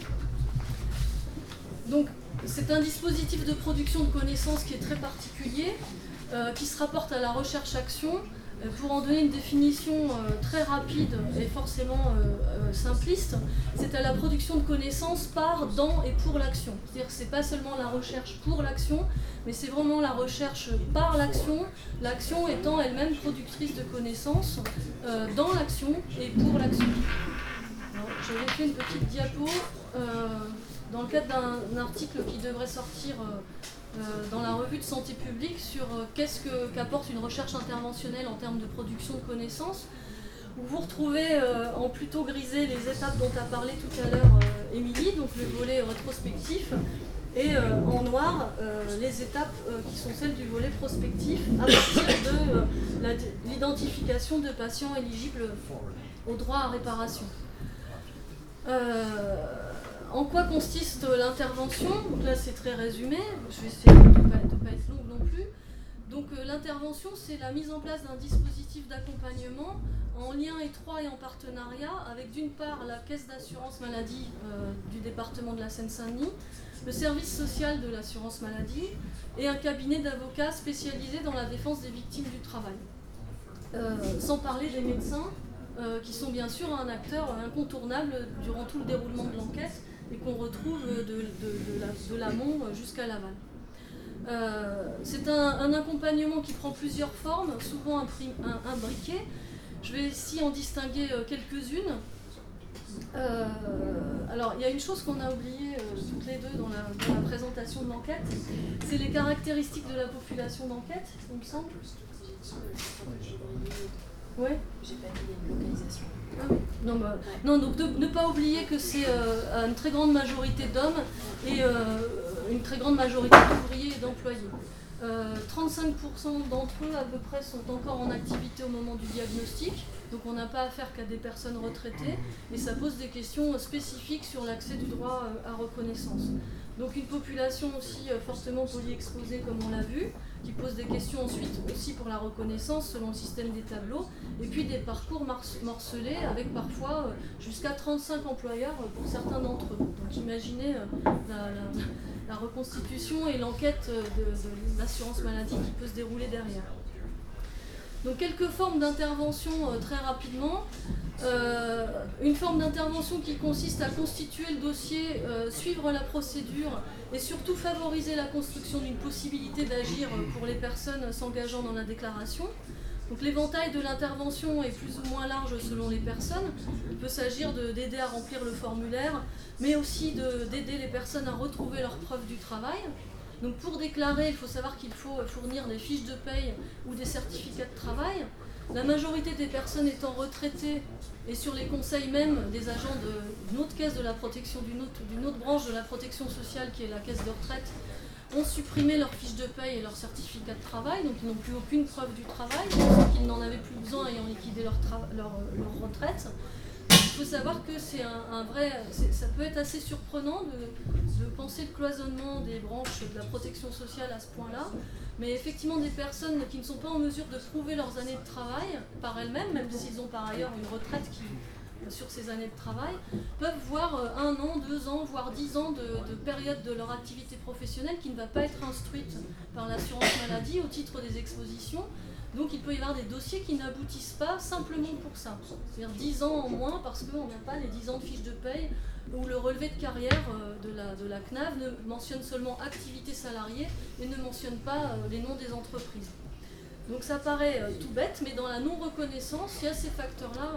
Donc, c'est un dispositif de production de connaissances qui est très particulier, qui se rapporte à la recherche-action. Pour en donner une définition très rapide et forcément simpliste, c'est à la production de connaissances par, dans et pour l'action. C'est-à-dire que ce n'est pas seulement la recherche pour l'action, mais c'est vraiment la recherche par l'action étant elle-même productrice de connaissances dans l'action et pour l'action. J'avais fait une petite diapo dans le cadre d'un article qui devrait sortir dans la revue de santé publique sur qu'est-ce qu'apporte une recherche interventionnelle en termes de production de connaissances, où vous retrouvez en plutôt grisé les étapes dont a parlé tout à l'heure Émilie, donc le volet rétrospectif, et en noir les étapes qui sont celles du volet prospectif à partir de l'identification de patients éligibles au droit à réparation. En quoi consiste l'intervention? Donc là c'est très résumé, je vais essayer de ne pas être longue non plus. Donc l'intervention, c'est la mise en place d'un dispositif d'accompagnement en lien étroit et en partenariat avec d'une part la caisse d'assurance maladie du département de la Seine-Saint-Denis, le service social de l'assurance maladie et un cabinet d'avocats spécialisé dans la défense des victimes du travail. Sans parler des médecins qui sont bien sûr un acteur incontournable durant tout le déroulement de l'enquête et qu'on retrouve de l'amont jusqu'à l'aval. C'est un accompagnement qui prend plusieurs formes, souvent imbriquées. Je vais ici en distinguer quelques-unes. Alors, il y a une chose qu'on a oubliée toutes les deux dans la présentation de l'enquête, c'est les caractéristiques de la population d'enquête, il me semble. Ouais. J'ai pas dit une localisation. Ah oui. Non, donc ne pas oublier que c'est une très grande majorité d'hommes et une très grande majorité d'ouvriers et d'employés. 35% d'entre eux à peu près sont encore en activité au moment du diagnostic, donc on n'a pas affaire qu'à des personnes retraitées, et ça pose des questions spécifiques sur l'accès du droit à reconnaissance. Donc une population aussi fortement polyexposée comme on l'a vu, qui pose des questions ensuite aussi pour la reconnaissance selon le système des tableaux, et puis des parcours morcelés avec parfois jusqu'à 35 employeurs pour certains d'entre eux. Donc imaginez la reconstitution et l'enquête de l'assurance maladie qui peut se dérouler derrière. Donc quelques formes d'intervention très rapidement. Une forme d'intervention qui consiste à constituer le dossier, suivre la procédure et surtout favoriser la construction d'une possibilité d'agir pour les personnes s'engageant dans la déclaration. Donc l'éventail de l'intervention est plus ou moins large selon les personnes. Il peut s'agir d'aider à remplir le formulaire, mais aussi d'aider les personnes à retrouver leurs preuves du travail. Donc pour déclarer, il faut savoir qu'il faut fournir des fiches de paye ou des certificats de travail. La majorité des personnes étant retraitées et sur les conseils même des agents d'une autre caisse de la protection, d'une autre branche de la protection sociale qui est la caisse de retraite, ont supprimé leurs fiches de paye et leurs certificats de travail, donc ils n'ont plus aucune preuve du travail, ceux qui n'en avaient plus besoin ayant liquidé leur retraite. Il faut savoir que c'est ça peut être assez surprenant de penser le cloisonnement des branches de la protection sociale à ce point-là, mais effectivement des personnes qui ne sont pas en mesure de prouver leurs années de travail par elles-mêmes, même s'ils ont par ailleurs une retraite sur ces années de travail, peuvent voir 1 an, 2 ans, voire 10 ans de période de leur activité professionnelle qui ne va pas être instruite par l'assurance maladie au titre des expositions. Donc il peut y avoir des dossiers qui n'aboutissent pas simplement pour ça. C'est-à-dire 10 ans en moins parce qu'on n'a pas les 10 ans de fiche de paye où le relevé de carrière de la CNAV ne mentionne seulement activité salariée et ne mentionne pas les noms des entreprises. Donc ça paraît tout bête, mais dans la non-reconnaissance, il y a ces facteurs-là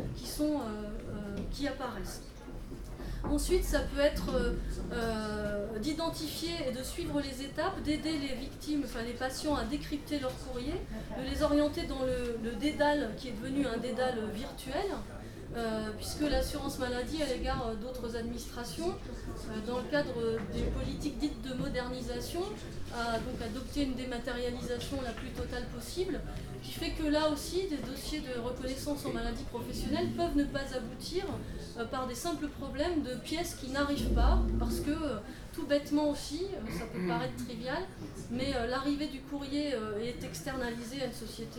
qui apparaissent. Ensuite, ça peut être d'identifier et de suivre les étapes, d'aider les victimes, enfin les patients à décrypter leur courrier, de les orienter dans le dédale qui est devenu un dédale virtuel, puisque l'assurance maladie à l'égard d'autres administrations, dans le cadre des politiques dites de modernisation, a donc adopté une dématérialisation la plus totale possible, qui fait que là aussi, des dossiers de reconnaissance en maladie professionnelle peuvent ne pas aboutir par des simples problèmes de pièces qui n'arrivent pas, parce que tout bêtement aussi, ça peut paraître trivial, mais l'arrivée du courrier est externalisée à une société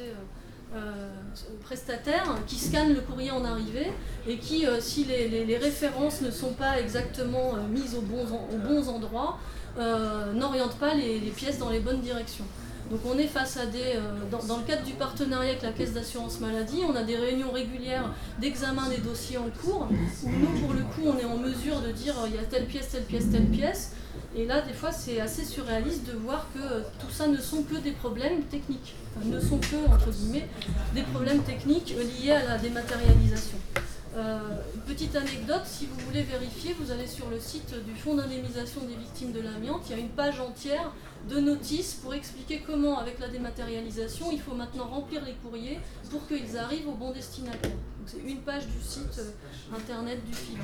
prestataire qui scanne le courrier en arrivée et qui, si les références ne sont pas exactement mises aux bons endroits, n'oriente pas les pièces dans les bonnes directions. Donc on est face à dans le cadre du partenariat avec la Caisse d'assurance maladie, on a des réunions régulières d'examen des dossiers en cours, où nous pour le coup on est en mesure de dire il y a telle pièce, telle pièce, telle pièce, et là des fois c'est assez surréaliste de voir que tout ça ne sont que des problèmes techniques, enfin, ne sont que, entre guillemets, des problèmes techniques liés à la dématérialisation. Petite anecdote, si vous voulez vérifier, vous allez sur le site du Fonds d'indemnisation des victimes de l'amiante, il y a une page entière de notices pour expliquer comment, avec la dématérialisation, il faut maintenant remplir les courriers pour qu'ils arrivent au bon destinataire. C'est une page du site internet du film.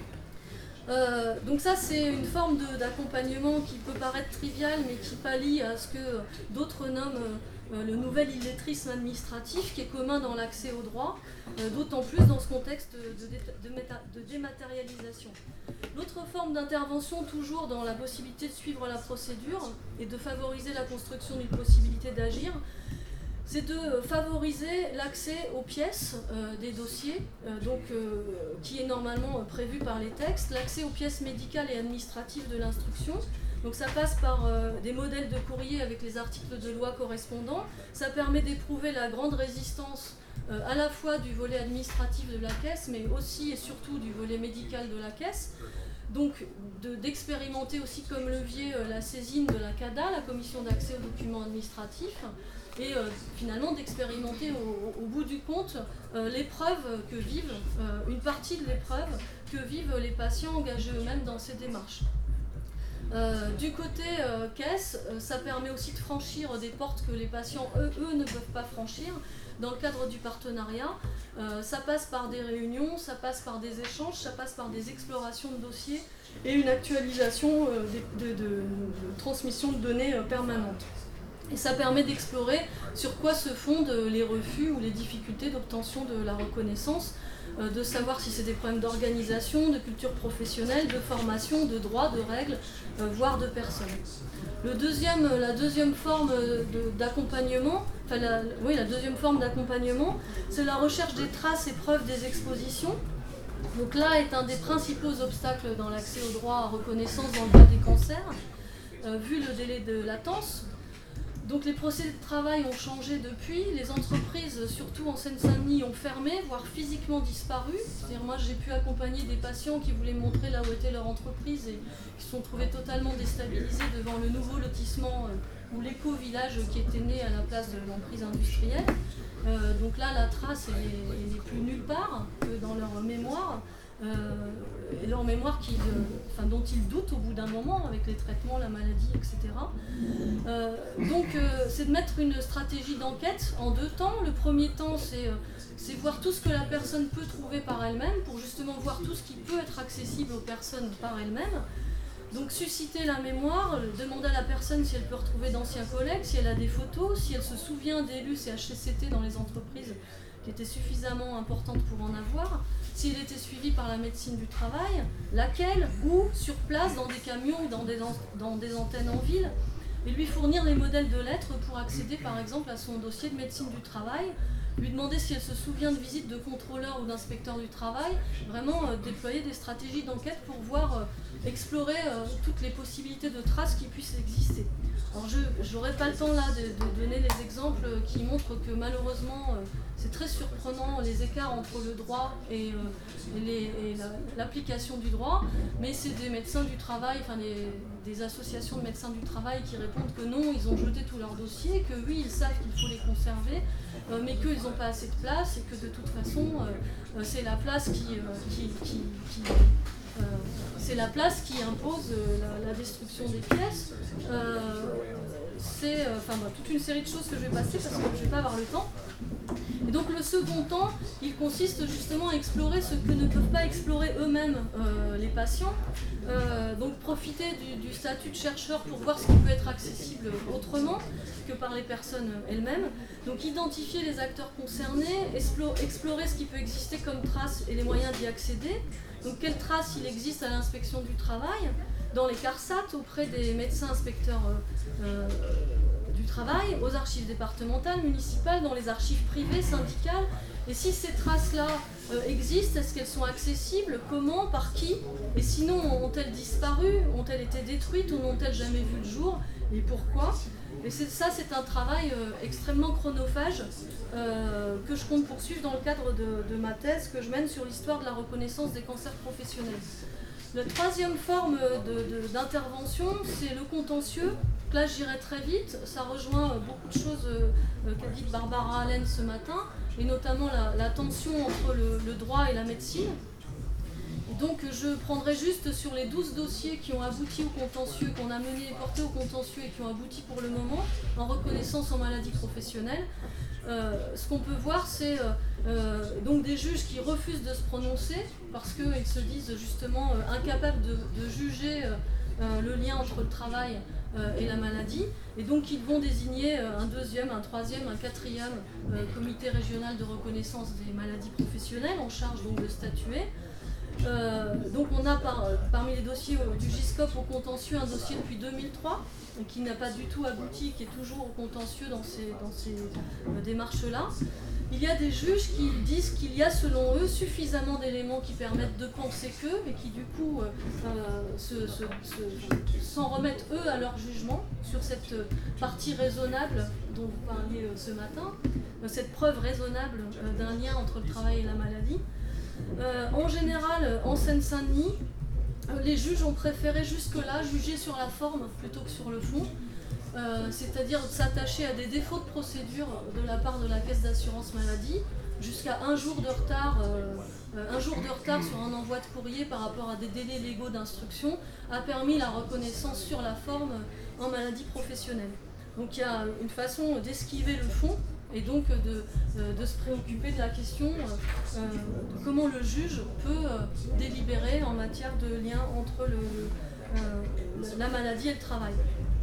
Donc ça c'est une forme d'accompagnement qui peut paraître triviale mais qui pallie à ce que d'autres nomment le nouvel illettrisme administratif qui est commun dans l'accès au droit, d'autant plus dans ce contexte de dématérialisation. L'autre forme d'intervention, toujours dans la possibilité de suivre la procédure et de favoriser la construction d'une possibilité d'agir, c'est de favoriser l'accès aux pièces des dossiers, qui est normalement prévu par les textes, l'accès aux pièces médicales et administratives de l'instruction. Donc ça passe par des modèles de courrier avec les articles de loi correspondants. Ça permet d'éprouver la grande résistance à la fois du volet administratif de la caisse, mais aussi et surtout du volet médical de la caisse. Donc d'expérimenter aussi comme levier la saisine de la CADA, la commission d'accès aux documents administratifs, et finalement d'expérimenter au bout du compte l'épreuve que vivent, une partie de l'épreuve que vivent les patients engagés eux-mêmes dans ces démarches. Du côté caisse, ça permet aussi de franchir des portes que les patients, eux ne peuvent pas franchir dans le cadre du partenariat. Ça passe par des réunions, ça passe par des échanges, ça passe par des explorations de dossiers et une actualisation de transmission de données permanente. Et ça permet d'explorer sur quoi se fondent les refus ou les difficultés d'obtention de la reconnaissance, de savoir si c'est des problèmes d'organisation, de culture professionnelle, de formation, de droit, de règles, voire de personnes. La deuxième forme d'accompagnement, c'est la recherche des traces et preuves des expositions. Donc là est un des principaux obstacles dans l'accès au droit à reconnaissance dans le cas des cancers, vu le délai de latence. Donc les procédés de travail ont changé depuis, les entreprises, surtout en Seine-Saint-Denis, ont fermé, voire physiquement disparu. C'est-à-dire moi j'ai pu accompagner des patients qui voulaient montrer là où était leur entreprise et qui se sont trouvés totalement déstabilisés devant le nouveau lotissement ou l'éco-village qui était né à la place de l'emprise industrielle. Donc là la trace elle n'est plus nulle part que dans leur mémoire. Et leur mémoire dont ils doutent au bout d'un moment avec les traitements, la maladie, etc. Donc c'est de mettre une stratégie d'enquête en 2 temps. Le premier temps c'est voir tout ce que la personne peut trouver par elle-même pour justement voir tout ce qui peut être accessible aux personnes par elles-mêmes. Donc susciter la mémoire, demander à la personne si elle peut retrouver d'anciens collègues, si elle a des photos, si elle se souvient d'élus CHCCT dans les entreprises qui étaient suffisamment importantes pour en avoir, s'il était suivi par la médecine du travail, laquelle, ou sur place dans des camions ou dans des antennes en ville, et lui fournir les modèles de lettres pour accéder par exemple à son dossier de médecine du travail, lui demander si elle se souvient de visites de contrôleurs ou d'inspecteurs du travail, vraiment déployer des stratégies d'enquête pour voir, explorer toutes les possibilités de traces qui puissent exister. Alors je n'aurai pas le temps là de donner les exemples qui montrent que malheureusement c'est très surprenant les écarts entre le droit et l'application du droit, mais c'est des médecins du travail, des associations de médecins du travail qui répondent que non, ils ont jeté tous leurs dossiers, que oui, ils savent qu'il faut les conserver, mais qu'ils n'ont pas assez de place et que de toute façon c'est la place qui impose la destruction des pièces. C'est toute une série de choses que je vais passer parce que je ne vais pas avoir le temps. Et donc le second temps, il consiste justement à explorer ce que ne peuvent pas explorer eux-mêmes les patients. Donc profiter du statut de chercheur pour voir ce qui peut être accessible autrement que par les personnes elles-mêmes. Donc identifier les acteurs concernés, explorer ce qui peut exister comme traces et les moyens d'y accéder. Donc quelles traces il existe à l'inspection du travail, dans les CARSAT, auprès des médecins inspecteurs du travail, aux archives départementales, municipales, dans les archives privées, syndicales. Et si ces traces-là existent, est-ce qu'elles sont accessibles? Comment? Par qui? Et sinon, ont-elles disparu? Ont-elles été détruites? Ou n'ont-elles jamais vu le jour? Et pourquoi? Et c'est un travail extrêmement chronophage que je compte poursuivre dans le cadre de ma thèse que je mène sur l'histoire de la reconnaissance des cancers professionnels. La troisième forme d'intervention, c'est le contentieux. Là, j'irai très vite. Ça rejoint beaucoup de choses qu'a dit Barbara Allen ce matin, et notamment la tension entre le droit et la médecine. Donc je prendrai juste sur les 12 dossiers qui ont abouti au contentieux, qu'on a mené et porté au contentieux et qui ont abouti pour le moment en reconnaissance en maladie professionnelle. Ce qu'on peut voir, c'est donc des juges qui refusent de se prononcer parce qu'ils se disent justement incapables de juger le lien entre le travail et la maladie, et donc ils vont désigner un deuxième, un troisième, un quatrième comité régional de reconnaissance des maladies professionnelles en charge donc de statuer. Donc on a parmi les dossiers du GISCOP au contentieux un dossier depuis 2003 qui n'a pas du tout abouti, qui est toujours au contentieux dans ces démarches-là. Il y a des juges qui disent qu'il y a selon eux suffisamment d'éléments qui permettent de penser qu'eux et qui du coup s'en remettent eux à leur jugement sur cette partie raisonnable dont vous parliez ce matin, cette preuve raisonnable d'un lien entre le travail et la maladie. En général, en Seine-Saint-Denis, les juges ont préféré jusque-là juger sur la forme plutôt que sur le fond, c'est-à-dire s'attacher à des défauts de procédure de la part de la caisse d'assurance maladie, jusqu'à un jour de retard sur un envoi de courrier par rapport à des délais légaux d'instruction a permis la reconnaissance sur la forme en maladie professionnelle. Donc il y a une façon d'esquiver le fond et donc de se préoccuper de la question de comment le juge peut délibérer en matière de lien entre la maladie et le travail.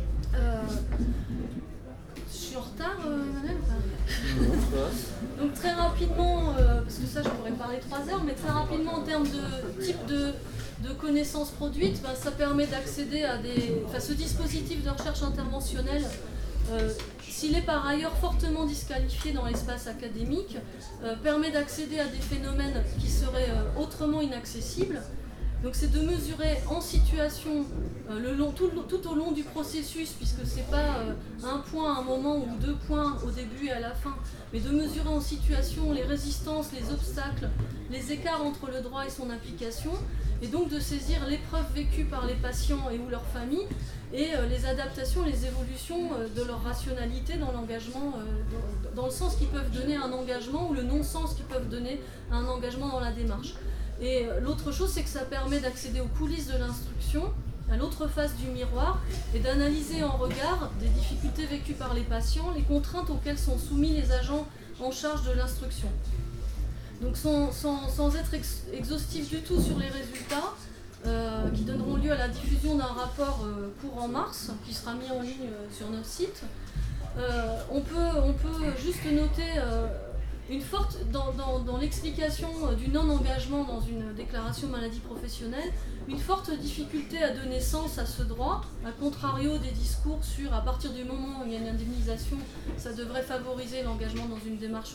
Je suis en retard, Emmanuel ? Donc très rapidement, parce que ça je pourrais parler 3 heures, mais très rapidement en termes de type de connaissances produites, ça permet d'accéder à ce dispositif de recherche interventionnelle. S'il est par ailleurs fortement disqualifié dans l'espace académique, permet d'accéder à des phénomènes qui seraient autrement inaccessibles. Donc c'est de mesurer en situation tout au long du processus, puisque c'est pas un point à un moment ou 2 points au début et à la fin, mais de mesurer en situation les résistances, les obstacles, les écarts entre le droit et son application, et donc de saisir l'épreuve vécue par les patients et ou leurs familles, et les adaptations, les évolutions de leur rationalité dans l'engagement, dans le sens qu'ils peuvent donner à un engagement ou le non-sens qu'ils peuvent donner à un engagement dans la démarche. Et l'autre chose, c'est que ça permet d'accéder aux coulisses de l'instruction, à l'autre face du miroir, et d'analyser en regard des difficultés vécues par les patients, les contraintes auxquelles sont soumis les agents en charge de l'instruction. Donc sans être exhaustif du tout sur les résultats, qui donneront lieu à la diffusion d'un rapport courant mars, qui sera mis en ligne sur notre site, on peut juste noter une forte, dans l'explication du non-engagement dans une déclaration maladie professionnelle, une forte difficulté à donner sens à ce droit, à contrario des discours sur à partir du moment où il y a une indemnisation, ça devrait favoriser l'engagement dans une démarche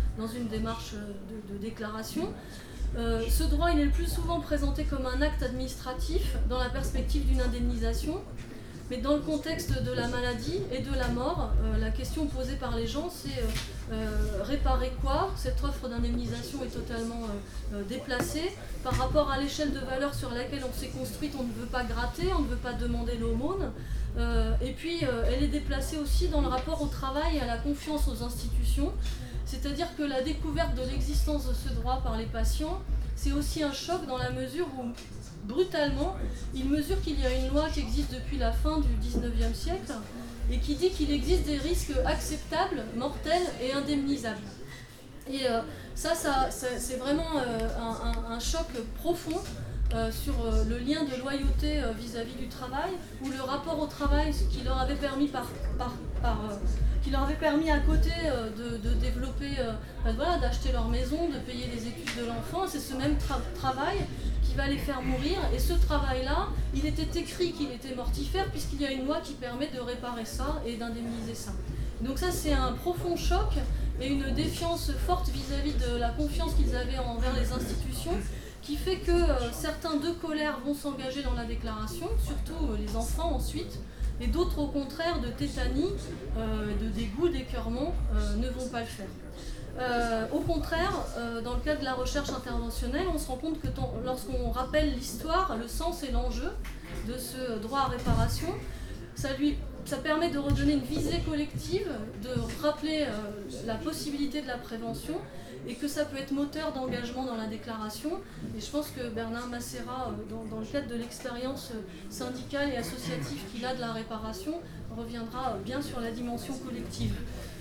de déclaration. Ce droit, il est le plus souvent présenté comme un acte administratif dans la perspective d'une indemnisation, mais dans le contexte de la maladie et de la mort, la question posée par les gens, c'est réparer quoi? Cette offre d'indemnisation est totalement déplacée par rapport à l'échelle de valeur sur laquelle on s'est construite. On ne veut pas gratter, on ne veut pas demander l'aumône, et puis elle est déplacée aussi dans le rapport au travail et à la confiance aux institutions. C'est-à-dire que la découverte de l'existence de ce droit par les patients, c'est aussi un choc dans la mesure où, brutalement, ils mesurent qu'il y a une loi qui existe depuis la fin du 19e siècle et qui dit qu'il existe des risques acceptables, mortels et indemnisables. Et c'est vraiment un choc profond sur le lien de loyauté vis-à-vis du travail, ou le rapport au travail, ce qui leur avait permis qui leur avait permis à côté de développer, d'acheter leur maison, de payer les études de l'enfant. C'est ce même travail qui va les faire mourir. Et ce travail-là, il était écrit qu'il était mortifère, puisqu'il y a une loi qui permet de réparer ça et d'indemniser ça. Donc ça, c'est un profond choc et une défiance forte vis-à-vis de la confiance qu'ils avaient envers les institutions, qui fait que certains de colère vont s'engager dans la déclaration, surtout les enfants ensuite, et d'autres au contraire de tétanie, de dégoût, d'écœurement, ne vont pas le faire. Au contraire, dans le cadre de la recherche interventionnelle, on se rend compte que lorsqu'on rappelle l'histoire, le sens et l'enjeu de ce droit à réparation, ça permet de redonner une visée collective, de rappeler la possibilité de la prévention, et que ça peut être moteur d'engagement dans la déclaration. Et je pense que Bernard Massera, dans le cadre de l'expérience syndicale et associative qu'il a de la réparation, reviendra bien sur la dimension collective.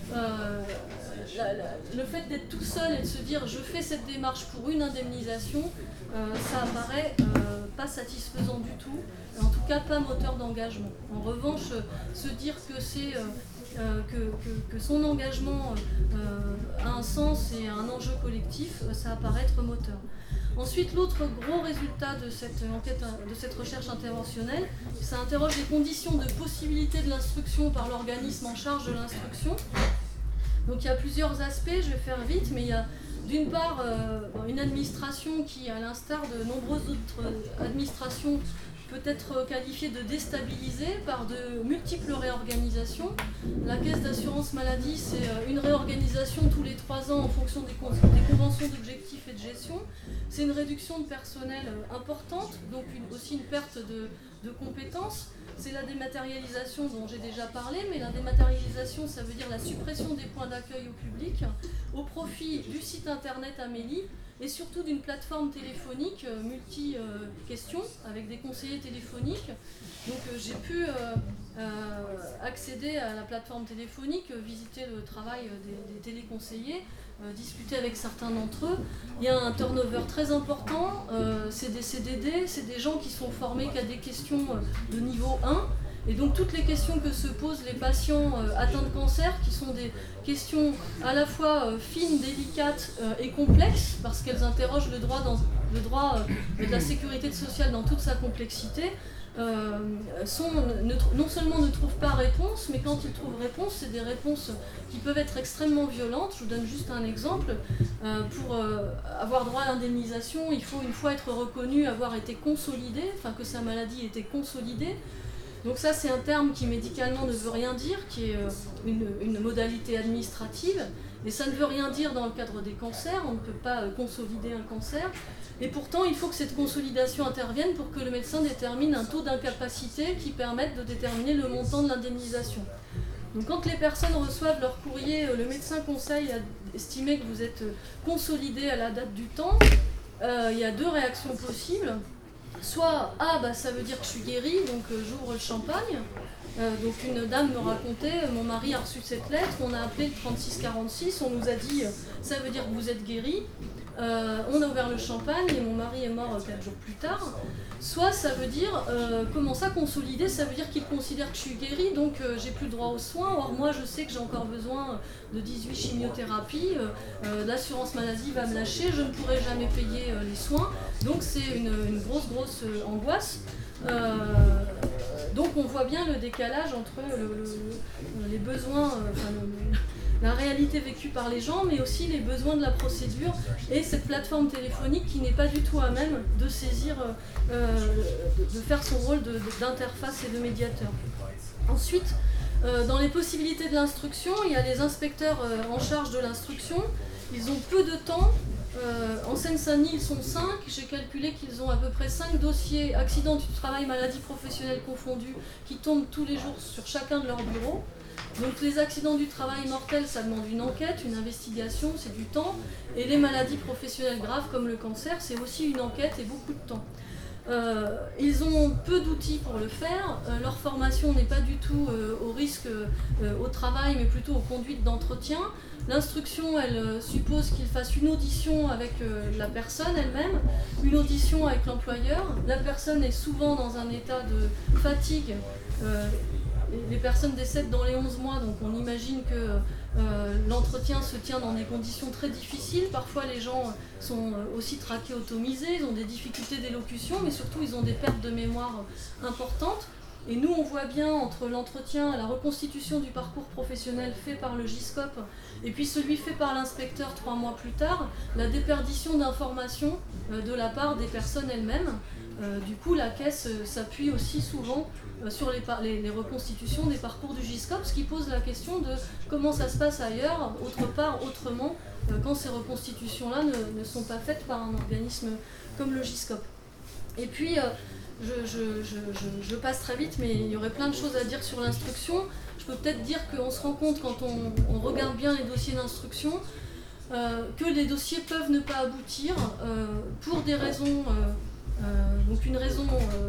Le fait d'être tout seul et de se dire je fais cette démarche pour une indemnisation, ça apparaît pas satisfaisant du tout, en tout cas pas moteur d'engagement. En revanche, se dire que c'est que son engagement a un sens et un enjeu collectif, ça apparaît être moteur. Ensuite, l'autre gros résultat de cette enquête, de cette recherche interventionnelle, ça interroge les conditions de possibilité de l'instruction par l'organisme en charge de l'instruction. Donc il y a plusieurs aspects, je vais faire vite, mais il y a d'une part une administration qui, à l'instar de nombreuses autres administrations, peut être qualifiée de déstabilisée par de multiples réorganisations. La caisse d'assurance maladie, c'est une réorganisation tous les 3 ans en fonction des conventions d'objectifs et de gestion. C'est une réduction de personnel importante, donc aussi une perte de compétences. C'est la dématérialisation dont j'ai déjà parlé, mais la dématérialisation, ça veut dire la suppression des points d'accueil au public au profit du site internet Amélie et surtout d'une plateforme téléphonique multi-questions avec des conseillers téléphoniques. Donc j'ai pu accéder à la plateforme téléphonique, visiter le travail des téléconseillers, discuter avec certains d'entre eux. Il y a un turnover très important, c'est des CDD, c'est des gens qui sont formés qu'à des questions de niveau 1. Et donc toutes les questions que se posent les patients atteints de cancer, qui sont des questions à la fois fines, délicates et complexes, parce qu'elles interrogent le droit le droit de la sécurité sociale dans toute sa complexité, non seulement ne trouvent pas réponse, mais quand ils trouvent réponse, c'est des réponses qui peuvent être extrêmement violentes. Je vous donne juste un exemple. Pour avoir droit à l'indemnisation, il faut une fois être reconnu, avoir été consolidé, enfin que sa maladie était consolidée. Donc ça, c'est un terme qui médicalement ne veut rien dire, qui est une modalité administrative, et ça ne veut rien dire dans le cadre des cancers. On ne peut pas consolider un cancer. Et pourtant, il faut que cette consolidation intervienne pour que le médecin détermine un taux d'incapacité qui permette de déterminer le montant de l'indemnisation. Donc quand les personnes reçoivent leur courrier, le médecin conseille à estimer que vous êtes consolidé à la date du temps. Il y a deux réactions possibles. Soit, ça veut dire que je suis guérie, donc j'ouvre le champagne. Donc une dame me racontait, mon mari a reçu cette lettre, on a appelé le 3646, on nous a dit, ça veut dire que vous êtes guérie. On a ouvert le champagne et mon mari est mort 4 jours plus tard. Soit ça veut dire, comment ça consolider, ça veut dire qu'il considère que je suis guérie, donc j'ai plus droit aux soins. Or moi je sais que j'ai encore besoin de 18 chimiothérapies, l'assurance maladie va me lâcher, je ne pourrai jamais payer les soins. Donc c'est une grosse angoisse. Donc on voit bien le décalage entre les besoins, la réalité vécue par les gens, mais aussi les besoins de la procédure et cette plateforme téléphonique qui n'est pas du tout à même de saisir, de faire son rôle d'interface et de médiateur. Ensuite, dans les possibilités de l'instruction, il y a les inspecteurs en charge de l'instruction. Ils ont peu de temps. En Seine-Saint-Denis, ils sont 5. J'ai calculé qu'ils ont à peu près 5 dossiers accidents du travail, maladies professionnelles confondues, qui tombent tous les jours sur chacun de leurs bureaux. Donc les accidents du travail mortels, ça demande une enquête, une investigation, c'est du temps. Et les maladies professionnelles graves comme le cancer, c'est aussi une enquête et beaucoup de temps. Ils ont peu d'outils pour le faire. Leur formation n'est pas du tout au risque au travail, mais plutôt aux conduites d'entretien. L'instruction, elle suppose qu'ils fassent une audition avec la personne elle-même, une audition avec l'employeur. La personne est souvent dans un état de fatigue. Les personnes décèdent dans les 11 mois, donc on imagine que l'entretien se tient dans des conditions très difficiles. Parfois les gens sont aussi trachéotomisés, ils ont des difficultés d'élocution, mais surtout ils ont des pertes de mémoire importantes. Et nous on voit bien entre l'entretien, la reconstitution du parcours professionnel fait par le GISCOP et puis celui fait par l'inspecteur 3 mois plus tard, la déperdition d'informations de la part des personnes elles-mêmes. Du coup la caisse s'appuie aussi souvent sur les reconstitutions des parcours du GISCOP, ce qui pose la question de comment ça se passe ailleurs, autre part, autrement, quand ces reconstitutions-là ne sont pas faites par un organisme comme le GISCOP. Et puis, je passe très vite, mais il y aurait plein de choses à dire sur l'instruction. Je peux peut-être dire qu'on se rend compte, quand on regarde bien les dossiers d'instruction, que les dossiers peuvent ne pas aboutir pour des raisons... donc une raison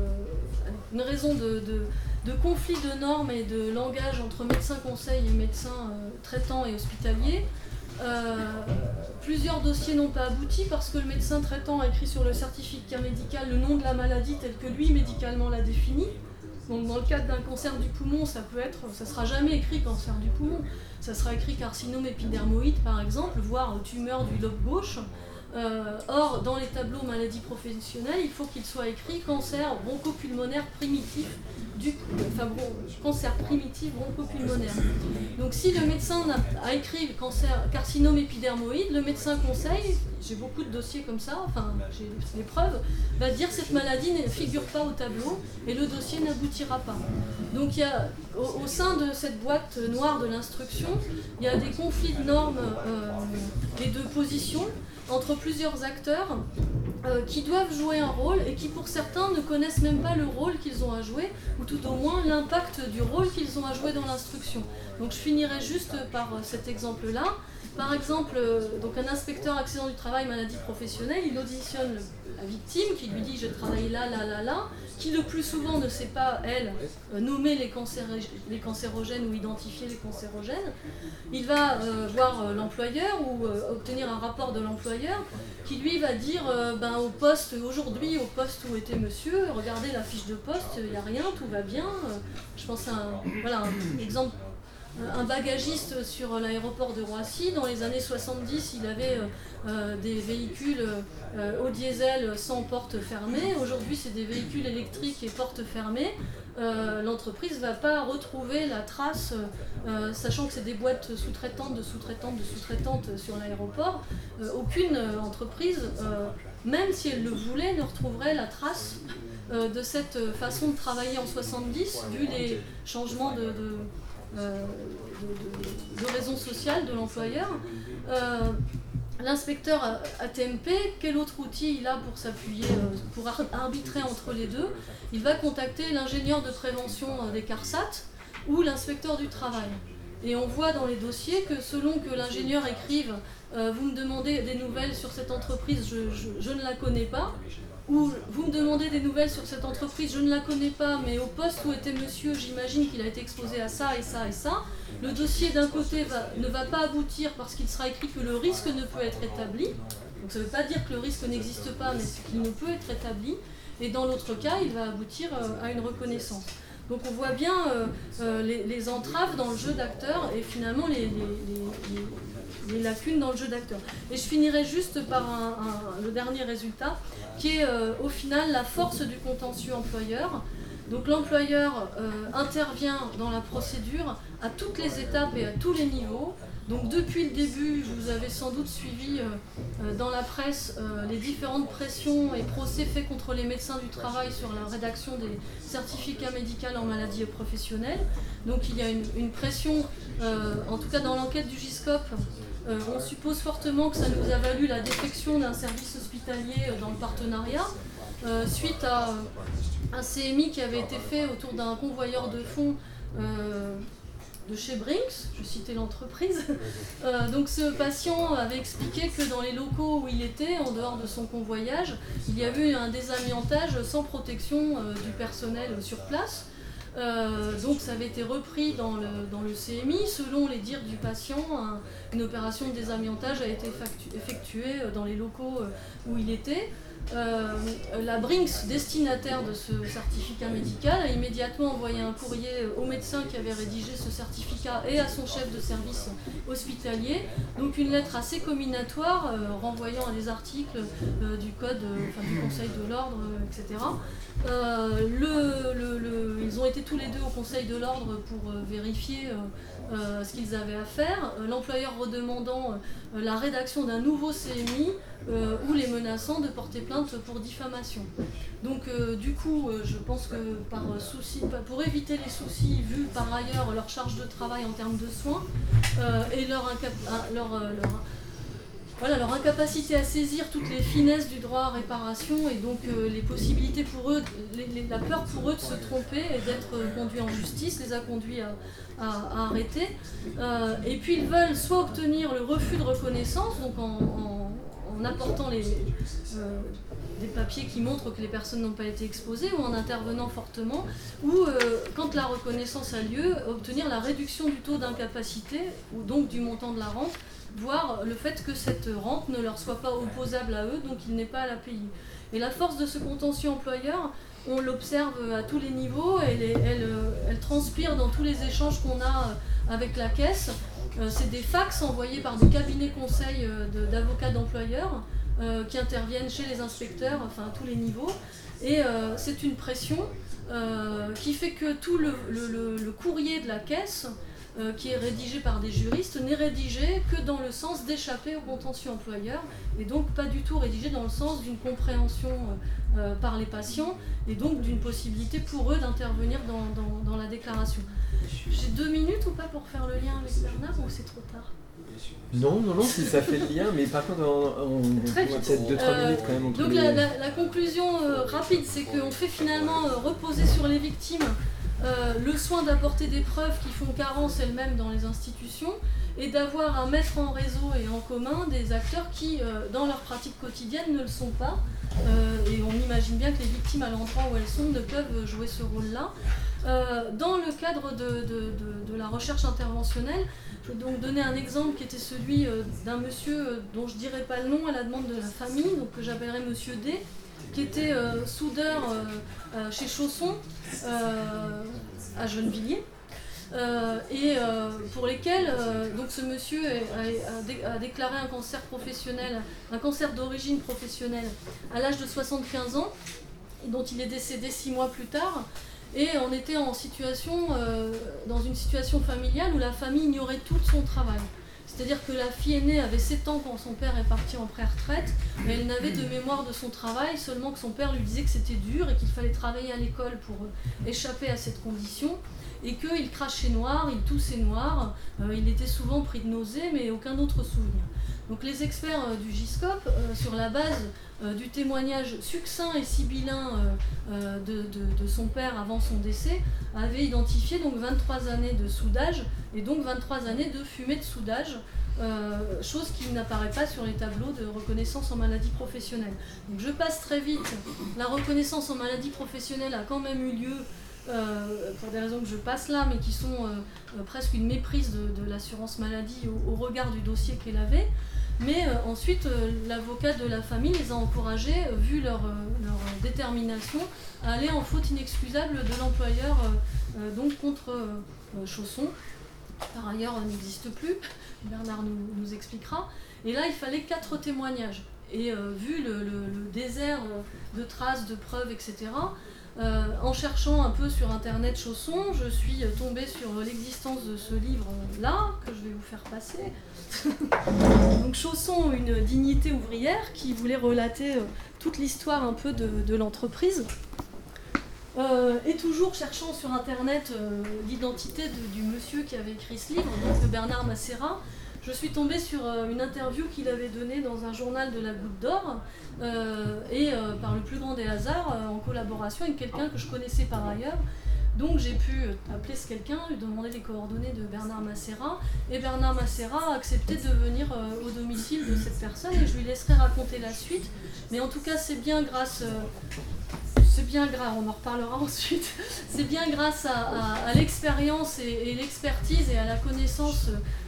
de conflit de normes et de langage entre médecins conseils et médecins traitants et hospitaliers. Plusieurs dossiers n'ont pas abouti parce que le médecin traitant a écrit sur le certificat médical le nom de la maladie tel que lui médicalement l'a défini. Donc dans le cadre d'un cancer du poumon, ça sera jamais écrit cancer du poumon, ça sera écrit carcinome épidermoïde par exemple, voire tumeur du lobe gauche. Or, dans les tableaux maladies professionnelles, il faut qu'il soit écrit cancer bronchopulmonaire primitif, cancer primitif bronchopulmonaire. Donc si le médecin a écrit carcinome épidermoïde, le médecin conseil, j'ai beaucoup de dossiers comme ça, j'ai les preuves, va dire cette maladie ne figure pas au tableau et le dossier n'aboutira pas. Donc il y a, au sein de cette boîte noire de l'instruction, il y a des conflits de normes et de positions entre plusieurs acteurs qui doivent jouer un rôle et qui pour certains ne connaissent même pas le rôle qu'ils ont à jouer ou tout au moins l'impact du rôle qu'ils ont à jouer dans l'instruction. Donc je finirai juste par cet exemple-là. Par exemple, donc un inspecteur accident du travail, maladie professionnelle, il auditionne la victime qui lui dit « je travaille là, qui le plus souvent ne sait pas, elle, nommer les cancérogènes ou identifier les cancérogènes. Il va voir l'employeur ou obtenir un rapport de l'employeur qui lui va dire au poste, aujourd'hui au poste où était monsieur, regardez la fiche de poste, il n'y a rien, tout va bien. Je pense à un exemple un bagagiste sur l'aéroport de Roissy. Dans les années 70, il avait des véhicules au diesel sans porte fermée. Aujourd'hui, c'est des véhicules électriques et portes fermées. L'entreprise ne va pas retrouver la trace, sachant que c'est des boîtes sous-traitantes sur l'aéroport. Aucune entreprise, même si elle le voulait, ne retrouverait la trace de cette façon de travailler en 70, vu les changements de raison sociale de l'employeur. L'inspecteur ATMP, quel autre outil il a pour s'appuyer, pour arbitrer entre les deux? Il va contacter l'ingénieur de prévention des CARSAT ou l'inspecteur du travail. Et on voit dans les dossiers que selon que l'ingénieur écrive vous me demandez des nouvelles sur cette entreprise, je ne la connais pas, ou vous me demandez des nouvelles sur cette entreprise, je ne la connais pas, mais au poste où était monsieur, j'imagine qu'il a été exposé à ça et ça et ça. Le dossier d'un côté ne va pas aboutir parce qu'il sera écrit que le risque ne peut être établi. Donc ça ne veut pas dire que le risque n'existe pas, mais qu'il ne peut être établi. Et dans l'autre cas, il va aboutir à une reconnaissance. Donc on voit bien les entraves dans le jeu d'acteur et finalement les lacunes dans le jeu d'acteur. Et je finirai juste par le dernier résultat, qui est au final la force du contentieux employeur. Donc l'employeur intervient dans la procédure à toutes les étapes et à tous les niveaux. Donc depuis le début, vous avez sans doute suivi dans la presse les différentes pressions et procès faits contre les médecins du travail sur la rédaction des certificats médicaux en maladie professionnelle. Donc il y a une pression, en tout cas dans l'enquête du GISCOP, on suppose fortement que ça nous a valu la défection d'un service hospitalier dans le partenariat, suite à un CMI qui avait été fait autour d'un convoyeur de fonds de chez Brinks, je citais l'entreprise. Donc ce patient avait expliqué que dans les locaux où il était, en dehors de son convoyage, il y avait eu un désamiantage sans protection du personnel sur place. Donc ça avait été repris dans le CMI. Selon les dires du patient, une opération de désamiantage a été effectuée dans les locaux où il était. La Brinks, destinataire de ce certificat médical, a immédiatement envoyé un courrier au médecin qui avait rédigé ce certificat et à son chef de service hospitalier. Donc une lettre assez comminatoire, renvoyant à des articles du code, du Conseil de l'ordre, etc. Ils ont été tous les deux au Conseil de l'ordre pour vérifier ce qu'ils avaient à faire, l'employeur redemandant la rédaction d'un nouveau CMI ou les menaçant de porter plainte pour diffamation. Donc du coup, je pense que pour éviter les soucis vus par ailleurs leur charge de travail en termes de soins et leur incapacité à saisir toutes les finesses du droit à réparation et donc les possibilités pour eux, la peur pour eux de se tromper et d'être conduits en justice les a conduits à arrêter. Et puis ils veulent soit obtenir le refus de reconnaissance, donc en apportant des papiers qui montrent que les personnes n'ont pas été exposées ou en intervenant fortement, ou quand la reconnaissance a lieu, obtenir la réduction du taux d'incapacité ou donc du montant de la rente, voire le fait que cette rente ne leur soit pas opposable à eux, donc ils n'aient pas à la payer. Et la force de ce contentieux employeur, on l'observe à tous les niveaux, elle transpire dans tous les échanges qu'on a avec la caisse. C'est des fax envoyés par des cabinets conseils d'avocats d'employeurs qui interviennent chez les inspecteurs, enfin à tous les niveaux. Et c'est une pression qui fait que tout le courrier de la caisse, qui est rédigé par des juristes, n'est rédigé que dans le sens d'échapper au contentieux employeur et donc pas du tout rédigé dans le sens d'une compréhension par les patients et donc d'une possibilité pour eux d'intervenir dans la déclaration. J'ai 2 minutes ou pas pour faire le lien avec Bernard ou c'est trop tard? Non, si ça fait le lien, mais par contre on va peut-être 2-3 minutes quand même. Donc la conclusion rapide, c'est qu'on fait finalement reposer sur les victimes le soin d'apporter des preuves qui font carence elles-mêmes dans les institutions et d'avoir à mettre en réseau et en commun des acteurs qui, dans leur pratique quotidienne, ne le sont pas. Et on imagine bien que les victimes, à l'endroit où elles sont, ne peuvent jouer ce rôle-là. Dans le cadre de la recherche interventionnelle, je vais donc donner un exemple qui était celui d'un monsieur dont je ne dirai pas le nom à la demande de la famille, donc que j'appellerai monsieur D, qui était soudeur chez Chausson à Gennevilliers. pour lesquels donc ce monsieur a déclaré un cancer professionnel, un cancer d'origine professionnelle à l'âge de 75 ans, dont il est décédé 6 mois plus tard. Et on était dans une situation familiale où la famille ignorait tout de son travail. C'est-à-dire que la fille aînée avait 7 ans quand son père est parti en pré-retraite, mais elle n'avait de mémoire de son travail, seulement que son père lui disait que c'était dur et qu'il fallait travailler à l'école pour échapper à cette condition, et qu'il crachait noir, il toussait noir, il était souvent pris de nausées, mais aucun autre souvenir. Donc les experts du GISCOP, sur la base du témoignage succinct et sibyllin de son père avant son décès, avaient identifié donc 23 années de soudage et donc 23 années de fumée de soudage, chose qui n'apparaît pas sur les tableaux de reconnaissance en maladie professionnelle. Donc je passe très vite. La reconnaissance en maladie professionnelle a quand même eu lieu pour des raisons que je passe là, mais qui sont presque une méprise de l'assurance maladie au regard du dossier qu'elle avait. Mais ensuite, l'avocat de la famille les a encouragés, vu leur détermination, à aller en faute inexcusable de l'employeur donc contre Chausson. Par ailleurs, n'existe plus, Bernard nous expliquera. Et là, il fallait 4 témoignages. Et vu le désert de traces, de preuves, etc., en cherchant un peu sur internet Chausson, je suis tombée sur l'existence de ce livre-là, que je vais vous faire passer. Donc Chausson, une dignité ouvrière, qui voulait relater toute l'histoire un peu de l'entreprise. Et toujours cherchant sur internet l'identité du monsieur qui avait écrit ce livre, donc Bernard Massera, je suis tombée sur une interview qu'il avait donnée dans un journal de la Goutte d'Or, par le plus grand des hasards, en collaboration avec quelqu'un que je connaissais par ailleurs. Donc j'ai pu appeler ce quelqu'un, lui demander les coordonnées de Bernard Massera, et Bernard Massera a accepté de venir au domicile de cette personne, et je lui laisserai raconter la suite. Mais en tout cas, c'est bien grâce... on en reparlera ensuite, c'est bien grâce à l'expérience et l'expertise et à la connaissance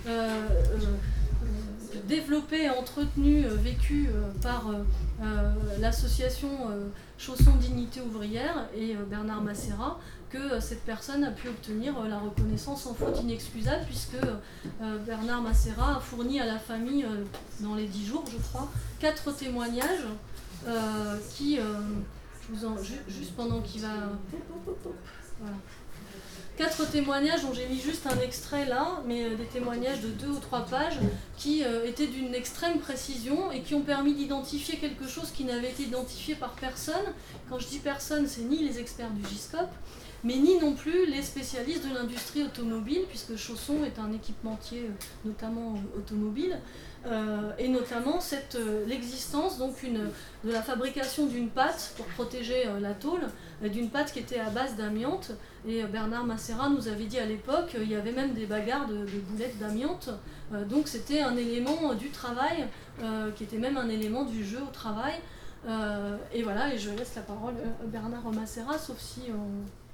développée, entretenue, vécue par l'association Chausson Dignité Ouvrière et Bernard Massera, que cette personne a pu obtenir la reconnaissance en faute inexcusable, puisque Bernard Massera a fourni à la famille, dans les 10 jours je crois, 4 témoignages qui... juste pendant qu'il va... Voilà. 4 témoignages dont j'ai mis juste un extrait là, mais des témoignages de 2 ou 3 pages qui étaient d'une extrême précision et qui ont permis d'identifier quelque chose qui n'avait été identifié par personne. Quand je dis personne, c'est ni les experts du GISCOP, mais ni non plus les spécialistes de l'industrie automobile, puisque Chausson est un équipementier notamment automobile, et notamment l'existence donc de la fabrication d'une pâte pour protéger la tôle, d'une pâte qui était à base d'amiante. Et Bernard Massera nous avait dit à l'époque qu'il y avait même des bagarres de boulettes d'amiante, donc c'était un élément du travail, qui était même un élément du jeu au travail. Et voilà, et je laisse la parole à Bernard Massera, sauf si on...